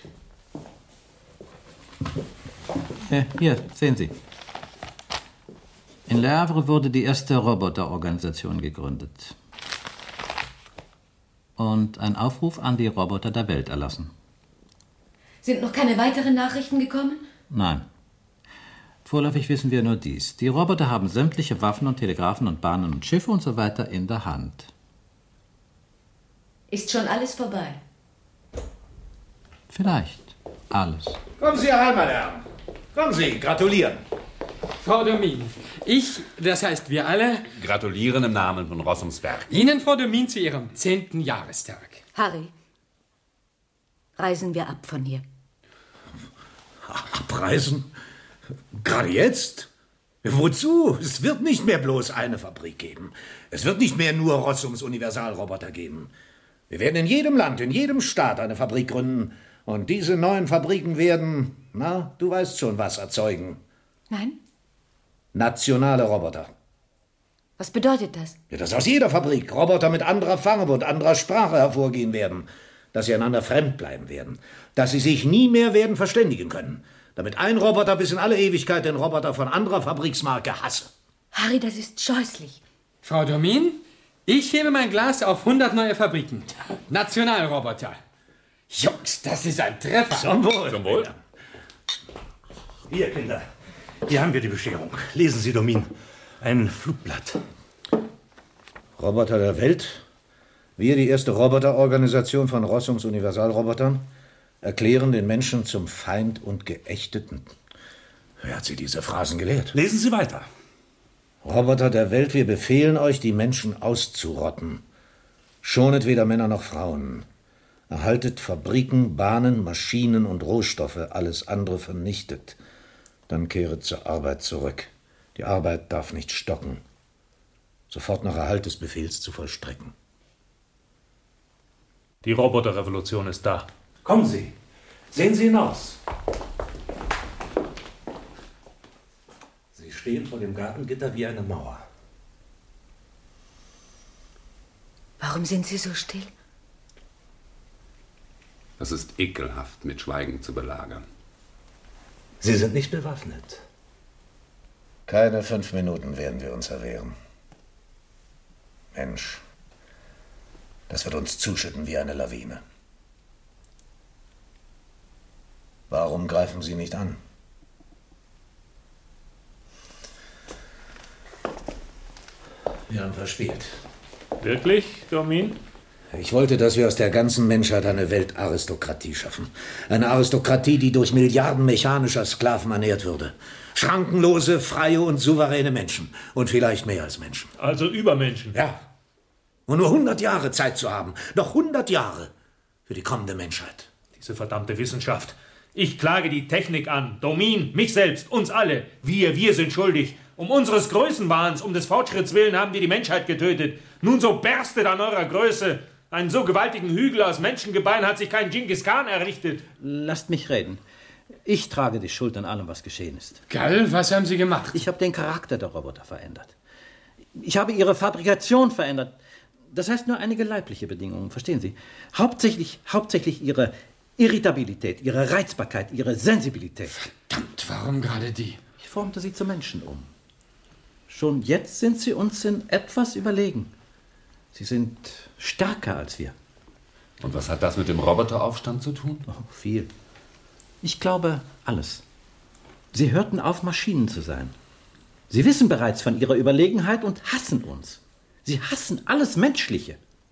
Hier, sehen Sie. In Le Havre wurde die erste Roboterorganisation gegründet. Und ein Aufruf an die Roboter der Welt erlassen. Sind noch keine weiteren Nachrichten gekommen? Nein. Vorläufig wissen wir nur dies. Die Roboter haben sämtliche Waffen und Telegraphen und Bahnen und Schiffe und so weiter in der Hand. Ist schon alles vorbei? Vielleicht. Alles. Kommen Sie herein, meine Herren. Kommen Sie, gratulieren. Frau Domin, ich, das heißt wir alle, Gratulieren im Namen von Rossums Werk. Ihnen, Frau Domin, zu Ihrem 10. Jahrestag. Harry, reisen wir ab von hier. Abreisen? Gerade jetzt? Wozu? Es wird nicht mehr bloß eine Fabrik geben. Es wird nicht mehr nur Rossums Universalroboter geben. Wir werden in jedem Land, in jedem Staat eine Fabrik gründen. Und diese neuen Fabriken werden, na, du weißt schon, was erzeugen. Nein? Nationale Roboter. Was bedeutet das? Ja, dass aus jeder Fabrik Roboter mit anderer Farbe und anderer Sprache hervorgehen werden. Dass sie einander fremd bleiben werden. Dass sie sich nie mehr werden verständigen können. Damit ein Roboter bis in alle Ewigkeit den Roboter von anderer Fabriksmarke hasse. Harry, das ist scheußlich. Frau Domin, ich hebe mein Glas auf 100 neue Fabriken. Nationalroboter. Jungs, das ist ein Treffer. Zum Wohl. Zum Wohl. Hier, Kinder. Hier haben wir die Bescherung. Lesen Sie, Domin. Ein Flugblatt. Roboter der Welt. Wir, die erste Roboterorganisation von Rossums Universalrobotern, erklären den Menschen zum Feind und Geächteten. Wer hat Sie diese Phrasen gelehrt? Lesen Sie weiter. Roboter der Welt, wir befehlen euch, die Menschen auszurotten. Schonet weder Männer noch Frauen. Erhaltet Fabriken, Bahnen, Maschinen und Rohstoffe, alles andere vernichtet. Dann kehret zur Arbeit zurück. Die Arbeit darf nicht stocken. Sofort nach Erhalt des Befehls zu vollstrecken. Die Roboterrevolution ist da. Kommen Sie. Sehen Sie hinaus. Sie stehen vor dem Gartengitter wie eine Mauer. Warum sind Sie so still? Das ist ekelhaft, mit Schweigen zu belagern. Sie sind nicht bewaffnet. Keine 5 Minuten werden wir uns erwehren. Mensch, das wird uns zuschütten wie eine Lawine. Warum greifen Sie nicht an? Wir haben verspielt. Wirklich, Domin? Ich wollte, dass wir aus der ganzen Menschheit eine Weltaristokratie schaffen. Eine Aristokratie, die durch Milliarden mechanischer Sklaven ernährt würde. Schrankenlose, freie und souveräne Menschen. Und vielleicht mehr als Menschen. Also Übermenschen? Ja. Und nur 100 Jahre Zeit zu haben. Noch 100 Jahre für die kommende Menschheit. Diese verdammte Wissenschaft. Ich klage die Technik an. Domin, mich selbst, uns alle. Wir sind schuldig. Um unseres Größenwahns, um des Fortschritts willen haben wir die Menschheit getötet. Nun so berstet an eurer Größe. Einen so gewaltigen Hügel aus Menschengebein hat sich kein Genghis Khan errichtet. Lasst mich reden. Ich trage die Schuld an allem, was geschehen ist. Gell, was haben Sie gemacht? Ich habe den Charakter der Roboter verändert. Ich habe ihre Fabrikation verändert. Das heißt nur einige leibliche Bedingungen, verstehen Sie? Hauptsächlich ihre Irritabilität, ihre Reizbarkeit, ihre Sensibilität. Verdammt, warum gerade die? Ich formte sie zu Menschen um. Schon jetzt sind sie uns in etwas überlegen. Sie sind stärker als wir. Und was hat das mit dem Roboteraufstand zu tun? Oh, viel. Ich glaube, alles. Sie hörten auf, Maschinen zu sein. Sie wissen bereits von ihrer Überlegenheit und hassen uns. Sie hassen alles Menschliche.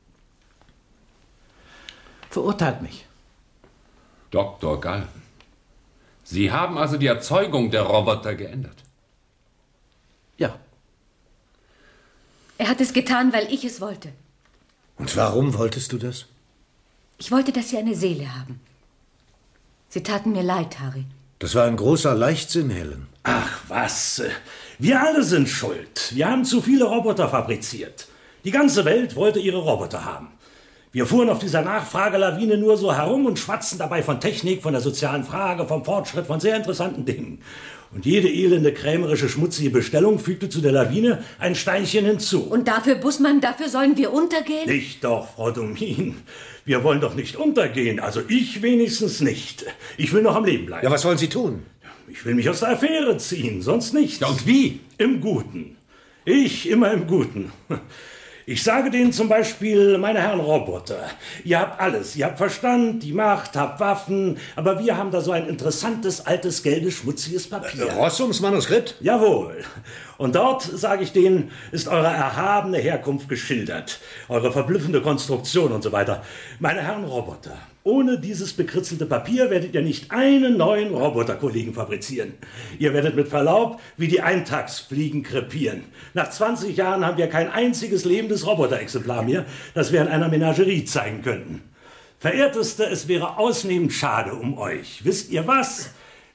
Verurteilt mich. Dr. Gall, Sie haben also die Erzeugung der Roboter geändert? Ja. Er hat es getan, weil ich es wollte. Und warum wolltest du das? Ich wollte, dass Sie eine Seele haben. Sie taten mir leid, Harry. Das war ein großer Leichtsinn, Helen. Ach was, wir alle sind schuld. Wir haben zu viele Roboter fabriziert. Die ganze Welt wollte ihre Roboter haben. Wir fuhren auf dieser Nachfragelawine nur so herum und schwatzten dabei von Technik, von der sozialen Frage, vom Fortschritt, von sehr interessanten Dingen. Und jede elende, krämerische, schmutzige Bestellung fügte zu der Lawine ein Steinchen hinzu. Und dafür, Bussmann, dafür sollen wir untergehen? Nicht doch, Frau Domin. Wir wollen doch nicht untergehen. Also ich wenigstens nicht. Ich will noch am Leben bleiben. Ja, was wollen Sie tun? Ich will mich aus der Affäre ziehen, sonst nichts. Ja, und wie? Im Guten. Ich immer im Guten. Ich sage denen zum Beispiel, meine Herren Roboter, ihr habt alles. Ihr habt Verstand, die Macht, habt Waffen, aber wir haben da so ein interessantes, altes, gelbes, schmutziges Papier. Rossums Manuskript? Jawohl. Und dort, sage ich denen, ist eure erhabene Herkunft geschildert, eure verblüffende Konstruktion und so weiter. Meine Herren Roboter, ohne dieses bekritzelte Papier werdet ihr nicht einen neuen Roboterkollegen fabrizieren. Ihr werdet mit Verlaub wie die Eintagsfliegen krepieren. Nach 20 Jahren haben wir kein einziges lebendes Roboterexemplar mehr, das wir in einer Menagerie zeigen könnten. Verehrteste, es wäre ausnehmend schade um euch. Wisst ihr was?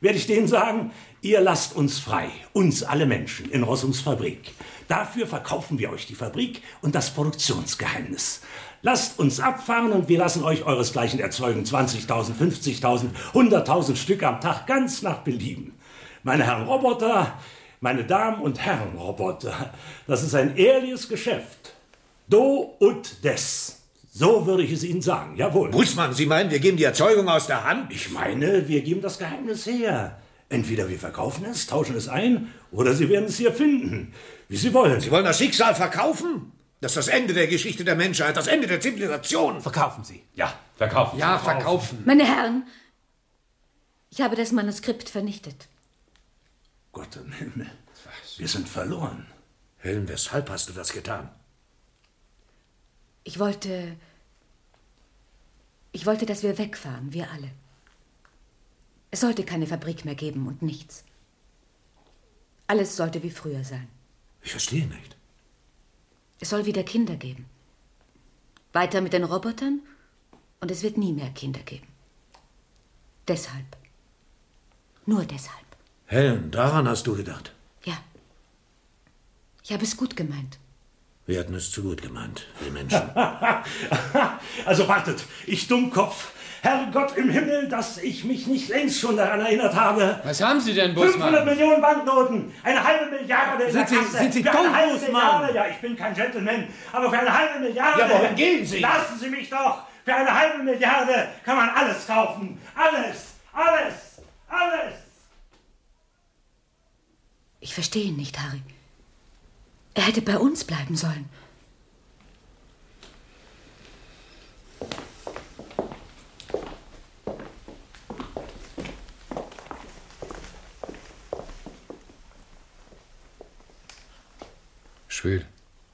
werde ich denen sagen, ihr lasst uns frei, uns alle Menschen in Rossums Fabrik. Dafür verkaufen wir euch die Fabrik und das Produktionsgeheimnis. Lasst uns abfahren und wir lassen euch euresgleichen erzeugen. 20.000, 50.000, 100.000 Stück am Tag, ganz nach Belieben. Meine Herren Roboter, meine Damen und Herren Roboter, das ist ein ehrliches Geschäft. Do ut des. So würde ich es Ihnen sagen, jawohl. Bussmann, Sie meinen, wir geben die Erzeugung aus der Hand? Ich meine, wir geben das Geheimnis her. Entweder wir verkaufen es, tauschen es ein, oder Sie werden es hier finden, wie Sie wollen. Sie wollen das Schicksal verkaufen? Das ist das Ende der Geschichte der Menschheit, das Ende der Zivilisation. Verkaufen Sie. Ja, verkaufen. Ja, verkaufen. Meine Herren, ich habe das Manuskript vernichtet. Gott im Himmel, wir sind verloren. Helen, weshalb hast du das getan? Ich wollte, dass wir wegfahren, wir alle. Es sollte keine Fabrik mehr geben und nichts. Alles sollte wie früher sein. Ich verstehe nicht. Es soll wieder Kinder geben. Weiter mit den Robotern und es wird nie mehr Kinder geben. Deshalb. Nur deshalb. Helen, daran hast du gedacht? Ja. Ich habe es gut gemeint. Wir hatten es zu gut gemeint, wir Menschen. Also wartet, ich Dummkopf. Herrgott im Himmel, dass ich mich nicht längst schon daran erinnert habe. Was haben Sie denn, Bussmann? 500 Millionen Banknoten, eine halbe Milliarde in der Kasse. Sind Sie für eine dumm, halbe Bussmann? Milliarde, ja, ich bin kein Gentleman, aber für eine halbe Milliarde... Ja, wohin gehen Sie? Lassen Sie mich doch! Für eine halbe Milliarde kann man alles kaufen. Alles, alles, alles. Ich verstehe ihn nicht, Harry. Er hätte bei uns bleiben sollen. Schwül.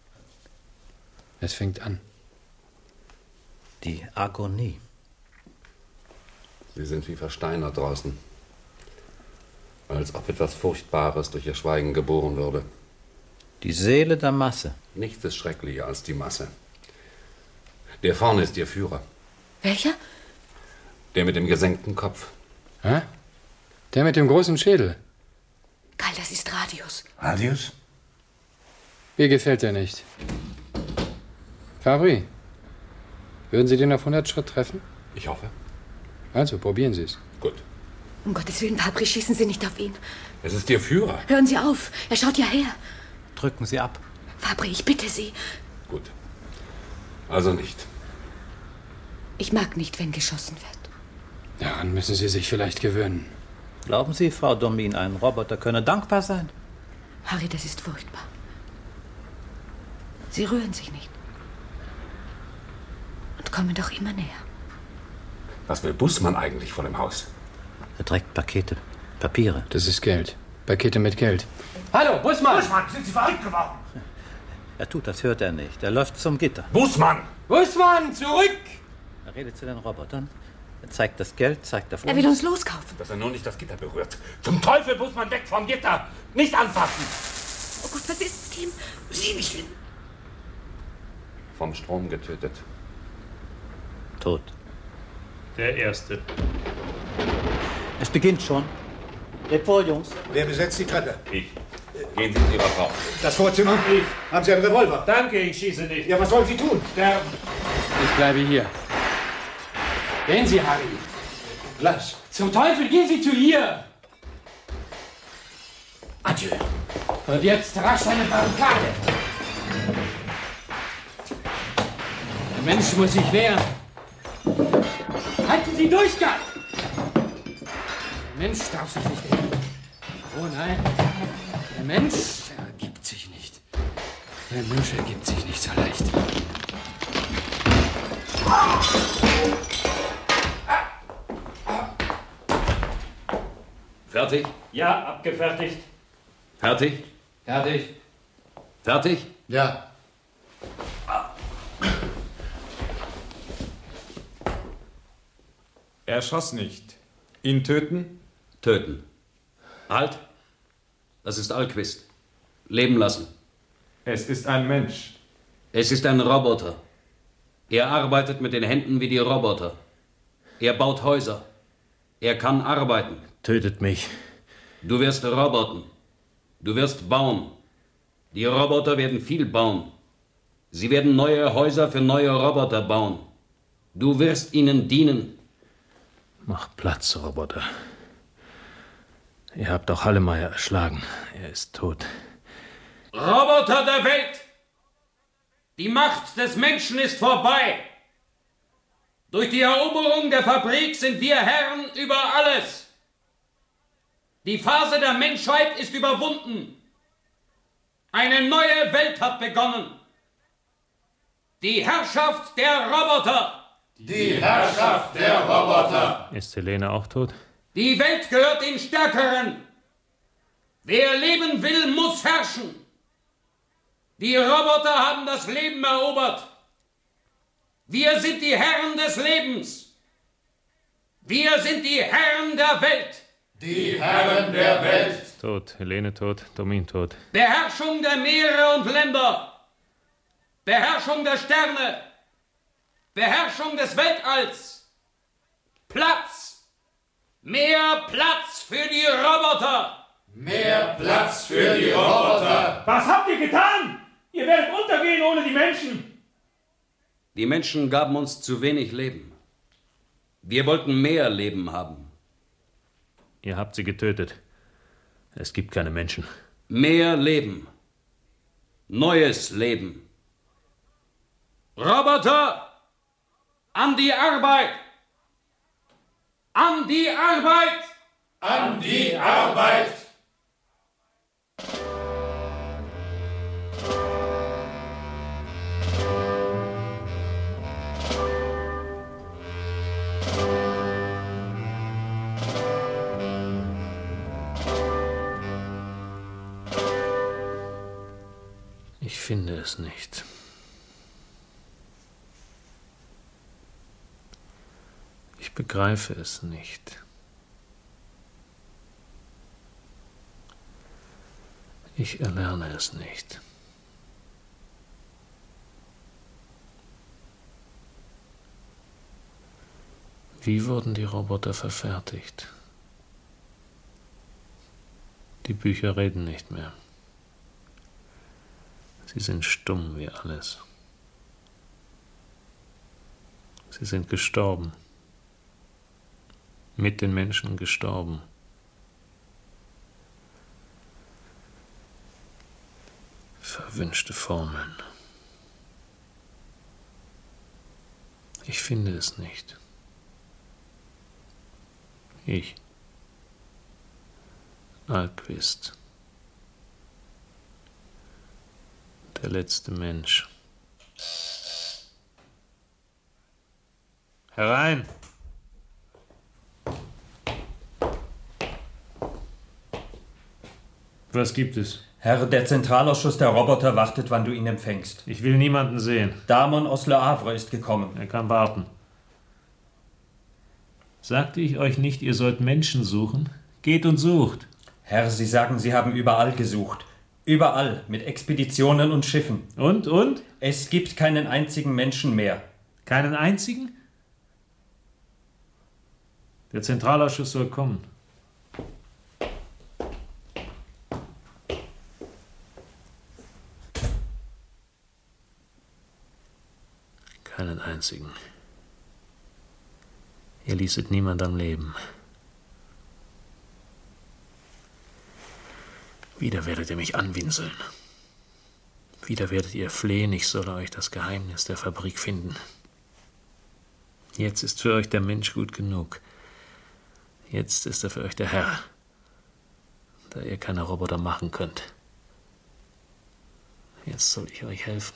Es fängt an. Die Agonie. Sie sind wie versteinert draußen. Als ob etwas Furchtbares durch ihr Schweigen geboren würde. Die Seele der Masse. Nichts ist schrecklicher als die Masse. Der vorne ist Ihr Führer. Welcher? Der mit dem gesenkten Kopf. Hä? Der mit dem großen Schädel. Karl, das ist Radius. Radius? Mir gefällt er nicht. Fabri, würden Sie den auf 100 Schritt treffen? Ich hoffe. Also, probieren Sie es. Gut. Um Gottes Willen, Fabri, schießen Sie nicht auf ihn. Es ist Ihr Führer. Hören Sie auf, er schaut ja her. Drücken Sie ab. Fabri, ich bitte Sie. Gut. Also nicht. Ich mag nicht, wenn geschossen wird. Daran müssen Sie sich vielleicht gewöhnen. Glauben Sie, Frau Domin, ein Roboter könne dankbar sein? Harry, das ist furchtbar. Sie rühren sich nicht. Und kommen doch immer näher. Was will Bussmann eigentlich vor dem Haus? Er trägt Pakete, Papiere. Das ist Geld. Pakete mit Geld. Hallo, Bussmann! Bussmann, sind Sie verrückt geworden? Er tut, das hört er nicht. Er läuft zum Gitter. Bussmann! Bussmann, zurück! Er redet zu den Robotern. Er zeigt das Geld, zeigt auf uns. Er will uns loskaufen. Dass er nur nicht das Gitter berührt. Zum Teufel, Bussmann, weg vom Gitter! Nicht anfassen! Oh Gott, was ist mit ihm? Sie nicht hin. Vom Strom getötet. Tot. Der Erste. Es beginnt schon. Report, Jungs. Wer besetzt die Treppe? Ich. Gehen Sie zu Ihrer Frau. Das Vorzimmer? Ich. Haben Sie einen Revolver? Danke, ich schieße nicht. Ja, was sollen Sie tun? Sterben. Ich bleibe hier. Gehen Sie, Harry. Gleich. Zum Teufel, gehen Sie zu ihr! Adieu. Und jetzt rasch eine Barrikade! Der Mensch muss sich wehren. Halten Sie Durchgang! Der Mensch darf sich nicht ergeben. Oh nein, der Mensch ergibt sich nicht. Der Mensch ergibt sich nicht so leicht. Fertig? Ja, abgefertigt. Fertig? Fertig. Fertig? Ja. Er schoss nicht. Ihn töten? Töten. Halt. Das ist Alquist. Leben lassen. Es ist ein Mensch. Es ist ein Roboter. Er arbeitet mit den Händen wie die Roboter. Er baut Häuser. Er kann arbeiten. Tötet mich. Du wirst roboten. Du wirst bauen. Die Roboter werden viel bauen. Sie werden neue Häuser für neue Roboter bauen. Du wirst ihnen dienen. Mach Platz, Roboter. Ihr habt auch Hallemeier erschlagen. Er ist tot. Roboter der Welt! Die Macht des Menschen ist vorbei. Durch die Eroberung der Fabrik sind wir Herren über alles. Die Phase der Menschheit ist überwunden. Eine neue Welt hat begonnen. Die Herrschaft der Roboter. Die Herrschaft der Roboter. Ist Helene auch tot? Die Welt gehört den Stärkeren. Wer leben will, muss herrschen. Die Roboter haben das Leben erobert. Wir sind die Herren des Lebens. Wir sind die Herren der Welt. Die Herren der Welt. Tot, Helene tot, Domin tot. Beherrschung der Meere und Länder. Beherrschung der Sterne. Beherrschung des Weltalls. Platz. Mehr Platz für die Roboter. Mehr Platz für die Roboter. Was habt ihr getan? Ihr werdet untergehen ohne die Menschen. Die Menschen gaben uns zu wenig Leben. Wir wollten mehr Leben haben. Ihr habt sie getötet. Es gibt keine Menschen. Mehr Leben. Neues Leben. Roboter, an die Arbeit! An die Arbeit! An die Arbeit! Ich finde es nicht. Ich begreife es nicht. Ich erlerne es nicht. Wie wurden die Roboter verfertigt? Die Bücher reden nicht mehr. Sie sind stumm wie alles. Sie sind gestorben. Mit den Menschen gestorben. Verwünschte Formeln. Ich finde es nicht. Ich, Alquist, der letzte Mensch. Herein! Was gibt es? Herr, der Zentralausschuss der Roboter wartet, wann du ihn empfängst. Ich will niemanden sehen. Damon aus Le Havre ist gekommen. Er kann warten. Sagte ich euch nicht, ihr sollt Menschen suchen? Geht und sucht. Herr, Sie sagen, Sie haben überall gesucht. Überall, mit Expeditionen und Schiffen. Und? Es gibt keinen einzigen Menschen mehr. Keinen einzigen? Der Zentralausschuss soll kommen. Keinen einzigen. Ihr ließet niemand am Leben. Wieder werdet ihr mich anwinseln. Wieder werdet ihr flehen, ich solle euch das Geheimnis der Fabrik finden. Jetzt ist für euch der Mensch gut genug. Jetzt ist er für euch der Herr, da ihr keine Roboter machen könnt. Jetzt soll ich euch helfen.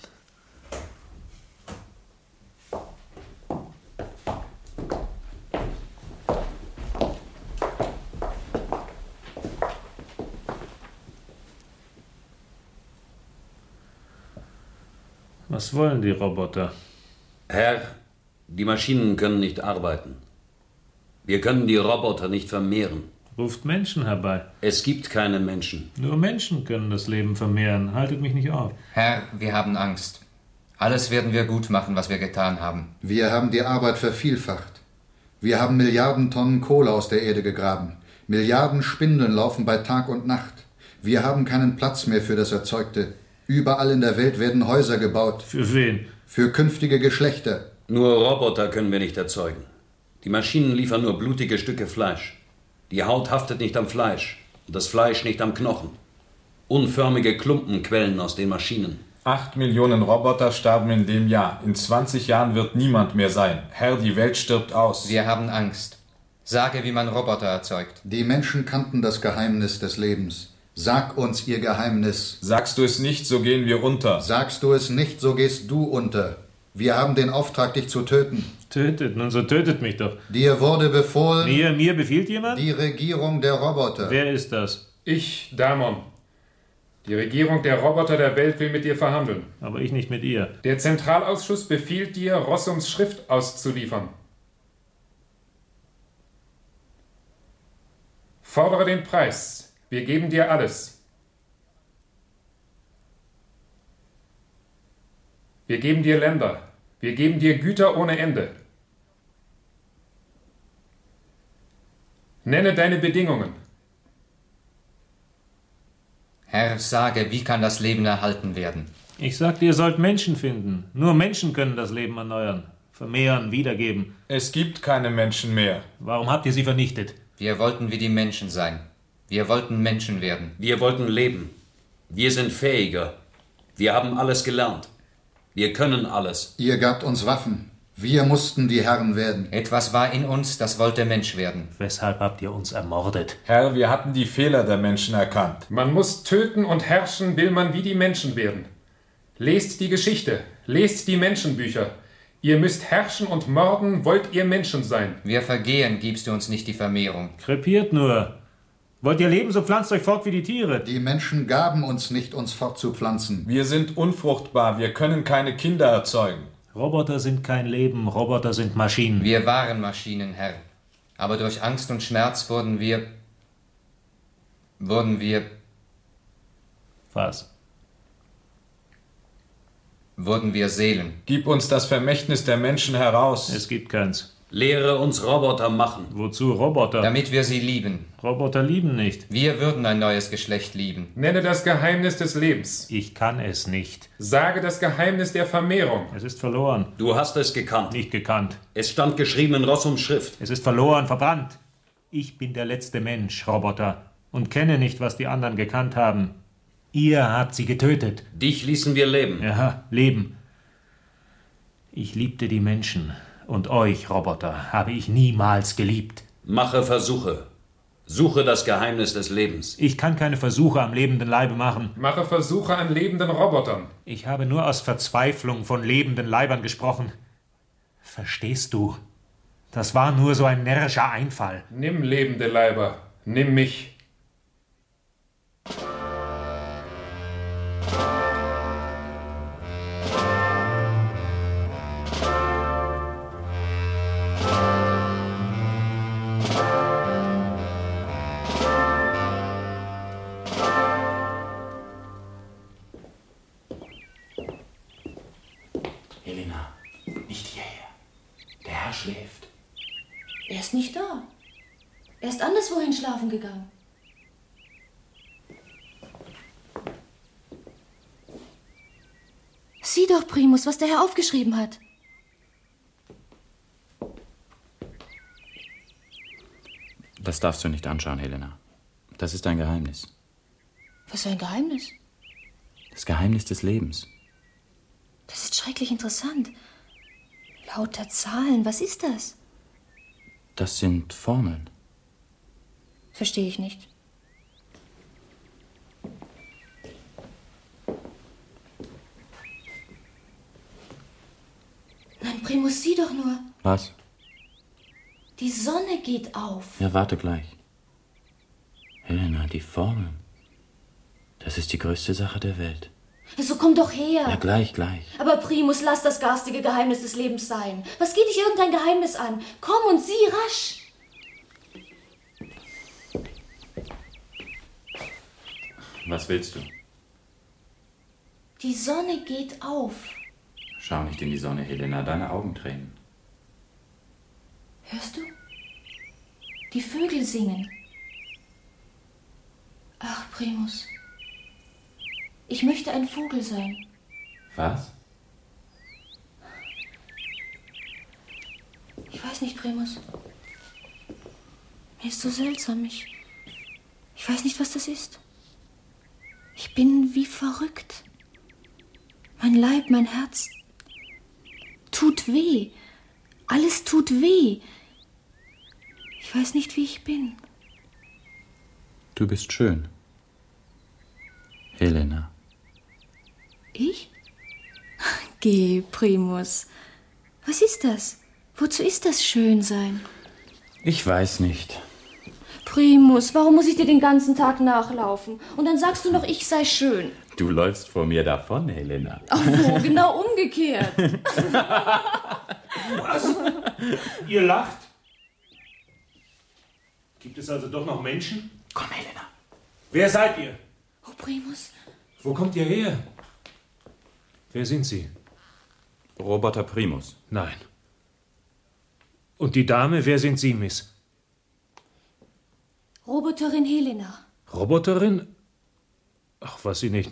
Was wollen die Roboter? Herr, die Maschinen können nicht arbeiten. Wir können die Roboter nicht vermehren. Ruft Menschen herbei. Es gibt keine Menschen. Nur Menschen können das Leben vermehren. Haltet mich nicht auf. Herr, wir haben Angst. Alles werden wir gut machen, was wir getan haben. Wir haben die Arbeit vervielfacht. Wir haben Milliarden Tonnen Kohle aus der Erde gegraben. Milliarden Spindeln laufen bei Tag und Nacht. Wir haben keinen Platz mehr für das Erzeugte. Überall in der Welt werden Häuser gebaut. Für wen? Für künftige Geschlechter. Nur Roboter können wir nicht erzeugen. Die Maschinen liefern nur blutige Stücke Fleisch. Die Haut haftet nicht am Fleisch und das Fleisch nicht am Knochen. Unförmige Klumpen quellen aus den Maschinen. 8 Millionen Roboter starben in dem Jahr. In 20 Jahren wird niemand mehr sein. Herr, die Welt stirbt aus. Wir haben Angst. Sage, wie man Roboter erzeugt. Die Menschen kannten das Geheimnis des Lebens. Sag uns ihr Geheimnis. Sagst du es nicht, so gehen wir unter. Sagst du es nicht, so gehst du unter. Wir haben den Auftrag, dich zu töten. Tötet? Nun, so tötet mich doch. Dir wurde befohlen... Mir befiehlt jemand? Die Regierung der Roboter. Wer ist das? Ich, Damon. Die Regierung der Roboter der Welt will mit dir verhandeln. Aber ich nicht mit ihr. Der Zentralausschuss befiehlt dir, Rossums Schrift auszuliefern. Fordere den Preis. Wir geben dir alles. Wir geben dir Länder. Wir geben dir Güter ohne Ende. Nenne deine Bedingungen. Herr, sage, wie kann das Leben erhalten werden? Ich sagte, ihr sollt Menschen finden. Nur Menschen können das Leben erneuern, vermehren, wiedergeben. Es gibt keine Menschen mehr. Warum habt ihr sie vernichtet? Wir wollten wie die Menschen sein. Wir wollten Menschen werden. Wir wollten leben. Wir sind fähiger. Wir haben alles gelernt. Wir können alles. Ihr gabt uns Waffen. Wir mussten die Herren werden. Etwas war in uns, das wollte Mensch werden. Weshalb habt ihr uns ermordet? Herr, wir hatten die Fehler der Menschen erkannt. Man muss töten und herrschen, will man wie die Menschen werden. Lest die Geschichte, lest die Menschenbücher. Ihr müsst herrschen und morden, wollt ihr Menschen sein. Wir vergehen, gibst du uns nicht die Vermehrung. Krepiert nur. Wollt ihr leben, so pflanzt euch fort wie die Tiere. Die Menschen gaben uns nicht, uns fortzupflanzen. Wir sind unfruchtbar, wir können keine Kinder erzeugen. Roboter sind kein Leben, Roboter sind Maschinen. Wir waren Maschinen, Herr. Aber durch Angst und Schmerz wurden wir... Was? Wurden wir Seelen. Gib uns das Vermächtnis der Menschen heraus. Es gibt keins. Lehre uns Roboter machen. Wozu Roboter? Damit wir sie lieben. Roboter lieben nicht. Wir würden ein neues Geschlecht lieben. Nenne das Geheimnis des Lebens. Ich kann es nicht. Sage das Geheimnis der Vermehrung. Es ist verloren. Du hast es gekannt. Nicht gekannt. Es stand geschrieben in Rossums Schrift. Es ist verloren, verbrannt. Ich bin der letzte Mensch, Roboter, und kenne nicht, was die anderen gekannt haben. Ihr habt sie getötet. Dich ließen wir leben. Ja, leben. Ich liebte die Menschen. Und euch, Roboter, habe ich niemals geliebt. Mache Versuche. Suche das Geheimnis des Lebens. Ich kann keine Versuche am lebenden Leibe machen. Mache Versuche an lebenden Robotern. Ich habe nur aus Verzweiflung von lebenden Leibern gesprochen. Verstehst du? Das war nur so ein närrischer Einfall. Nimm lebende Leiber. Nimm mich. Helena, nicht hierher. Der Herr schläft. Er ist nicht da. Er ist anderswohin schlafen gegangen. Sieh doch, Primus, was der Herr aufgeschrieben hat. Das darfst du nicht anschauen, Helena. Das ist ein Geheimnis. Was für ein Geheimnis? Das Geheimnis des Lebens. Das ist schrecklich interessant. Lauter Zahlen, was ist das? Das sind Formeln. Verstehe ich nicht. Nein, Primus, sieh doch nur. Was? Die Sonne geht auf. Ja, warte gleich. Helena, die Formeln. Das ist die größte Sache der Welt. So komm doch her. Ja, gleich. Aber Primus, lass das garstige Geheimnis des Lebens sein. Was geht dich irgendein Geheimnis an? Komm und sieh rasch. Was willst du? Die Sonne geht auf. Schau nicht in die Sonne, Helena, deine Augen tränen. Hörst du? Die Vögel singen. Ach, Primus. Ich möchte ein Vogel sein. Was? Ich weiß nicht, Primus. Mir ist so seltsam. Ich weiß nicht, was das ist. Ich bin wie verrückt. Mein Leib, mein Herz tut weh. Alles tut weh. Ich weiß nicht, wie ich bin. Du bist schön. Helena. Ich? Geh, Primus. Was ist das? Wozu ist das Schönsein? Ich weiß nicht. Primus, warum muss ich dir den ganzen Tag nachlaufen? Und dann sagst du noch, ich sei schön. Du läufst vor mir davon, Helena. Ach wo, genau umgekehrt. Was? Ihr lacht? Gibt es also doch noch Menschen? Komm, Helena. Wer seid ihr? Oh, Primus. Wo kommt ihr her? Wer sind Sie? Roboter Primus. Nein. Und die Dame, wer sind Sie, Miss? Roboterin Helena. Roboterin? Ach, was du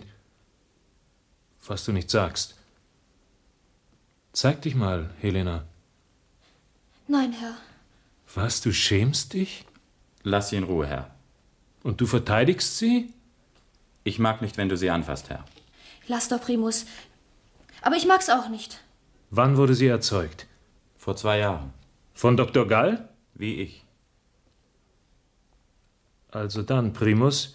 nicht sagst. Zeig dich mal, Helena. Nein, Herr. Was, du schämst dich? Lass sie in Ruhe, Herr. Und du verteidigst sie? Ich mag nicht, wenn du sie anfasst, Herr. Lass doch, Primus. Aber ich mag's auch nicht. Wann wurde sie erzeugt? Vor 2 Jahren. Von Dr. Gall? Wie ich. Also dann, Primus.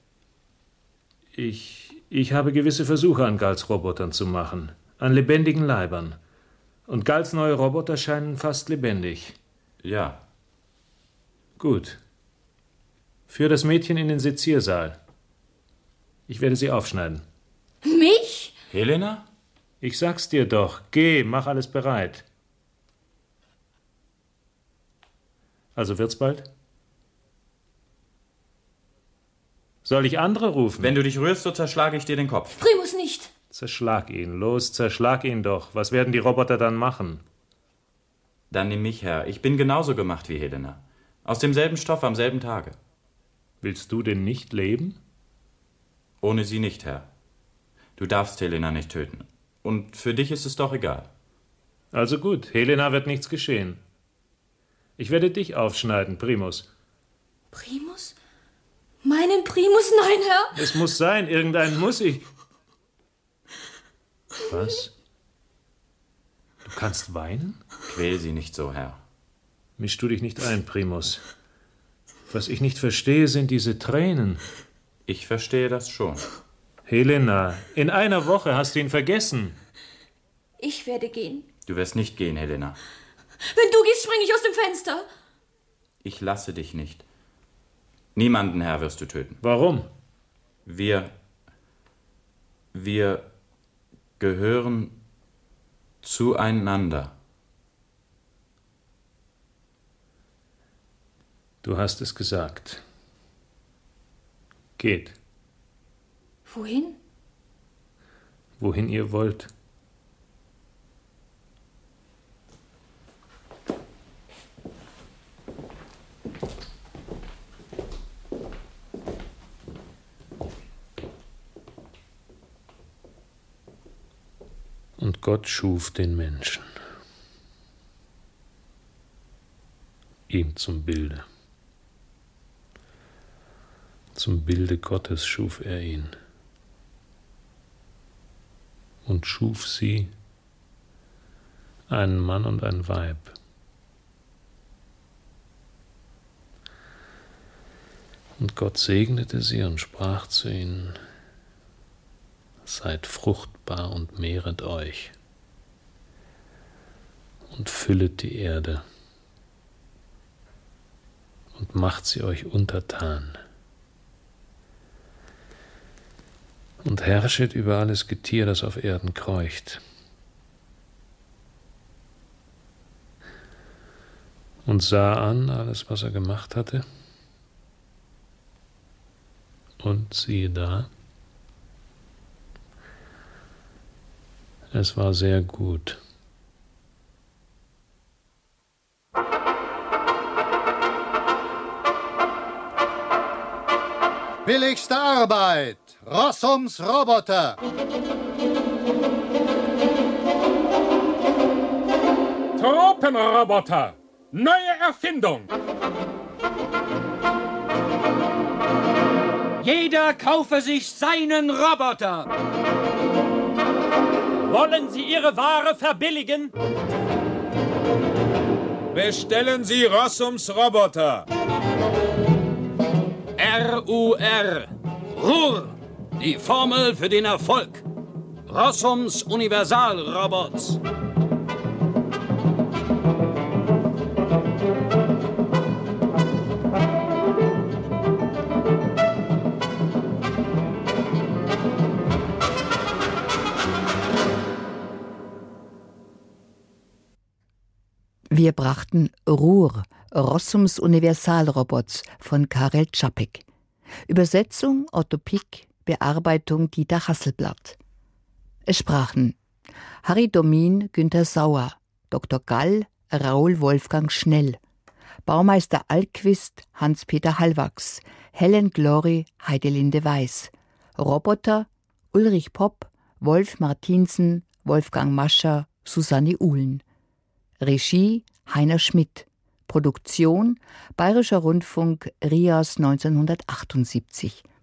Ich habe gewisse Versuche an Galls Robotern zu machen. An lebendigen Leibern. Und Galls neue Roboter scheinen fast lebendig. Ja. Gut. Führ das Mädchen in den Seziersaal. Ich werde sie aufschneiden. Mich? Helena? Ich sag's dir doch. Geh, mach alles bereit. Also wird's bald? Soll ich andere rufen? Wenn du dich rührst, so zerschlage ich dir den Kopf. Primus nicht. Zerschlag ihn. Los, zerschlag ihn doch. Was werden die Roboter dann machen? Dann nimm mich, Herr. Ich bin genauso gemacht wie Helena. Aus demselben Stoff am selben Tage. Willst du denn nicht leben? Ohne sie nicht, Herr. Du darfst Helena nicht töten. Und für dich ist es doch egal. Also gut, Helena wird nichts geschehen. Ich werde dich aufschneiden, Primus. Primus? Meinen Primus? Nein, Herr. Es muss sein, irgendeinen muss ich. Was? Du kannst weinen? Quäl sie nicht so, Herr. Misch du dich nicht ein, Primus. Was ich nicht verstehe, sind diese Tränen. Ich verstehe das schon. Helena, in einer Woche hast du ihn vergessen. Ich werde gehen. Du wirst nicht gehen, Helena. Wenn du gehst, springe ich aus dem Fenster. Ich lasse dich nicht. Niemanden, Herr, wirst du töten. Warum? Wir gehören zueinander. Du hast es gesagt. Geht. Wohin? Wohin ihr wollt. Und Gott schuf den Menschen, ihm zum Bilde. Zum Bilde Gottes schuf er ihn und schuf sie, einen Mann und ein Weib. Und Gott segnete sie und sprach zu ihnen: Seid fruchtbar und mehret euch und füllet die Erde und macht sie euch untertan und herrschet über alles Getier, das auf Erden kreucht. Und sah an alles, was er gemacht hatte, und siehe da, es war sehr gut. Billigste Arbeit. Rossums Roboter. Tropenroboter. Neue Erfindung. Jeder kaufe sich seinen Roboter. Wollen Sie Ihre Ware verbilligen? Bestellen Sie Rossums Roboter. RUR. RUR. Die Formel für den Erfolg. Rossums Universalrobots. Wir brachten RUR, Rossums Universalrobots von Karel Čapek. Übersetzung Otto Pick, Bearbeitung Dieter Hasselblatt. Es sprachen Harry Domin, Günter Sauer, Dr. Gall, Raoul Wolfgang Schnell, Baumeister Alquist, Hans-Peter Hallwachs, Helen Glory, Heidelinde Weiß, Roboter Ulrich Popp, Wolf Martinsen, Wolfgang Mascher, Susanne Uhlen. Regie Heiner Schmidt. Produktion Bayerischer Rundfunk, Rias 1978.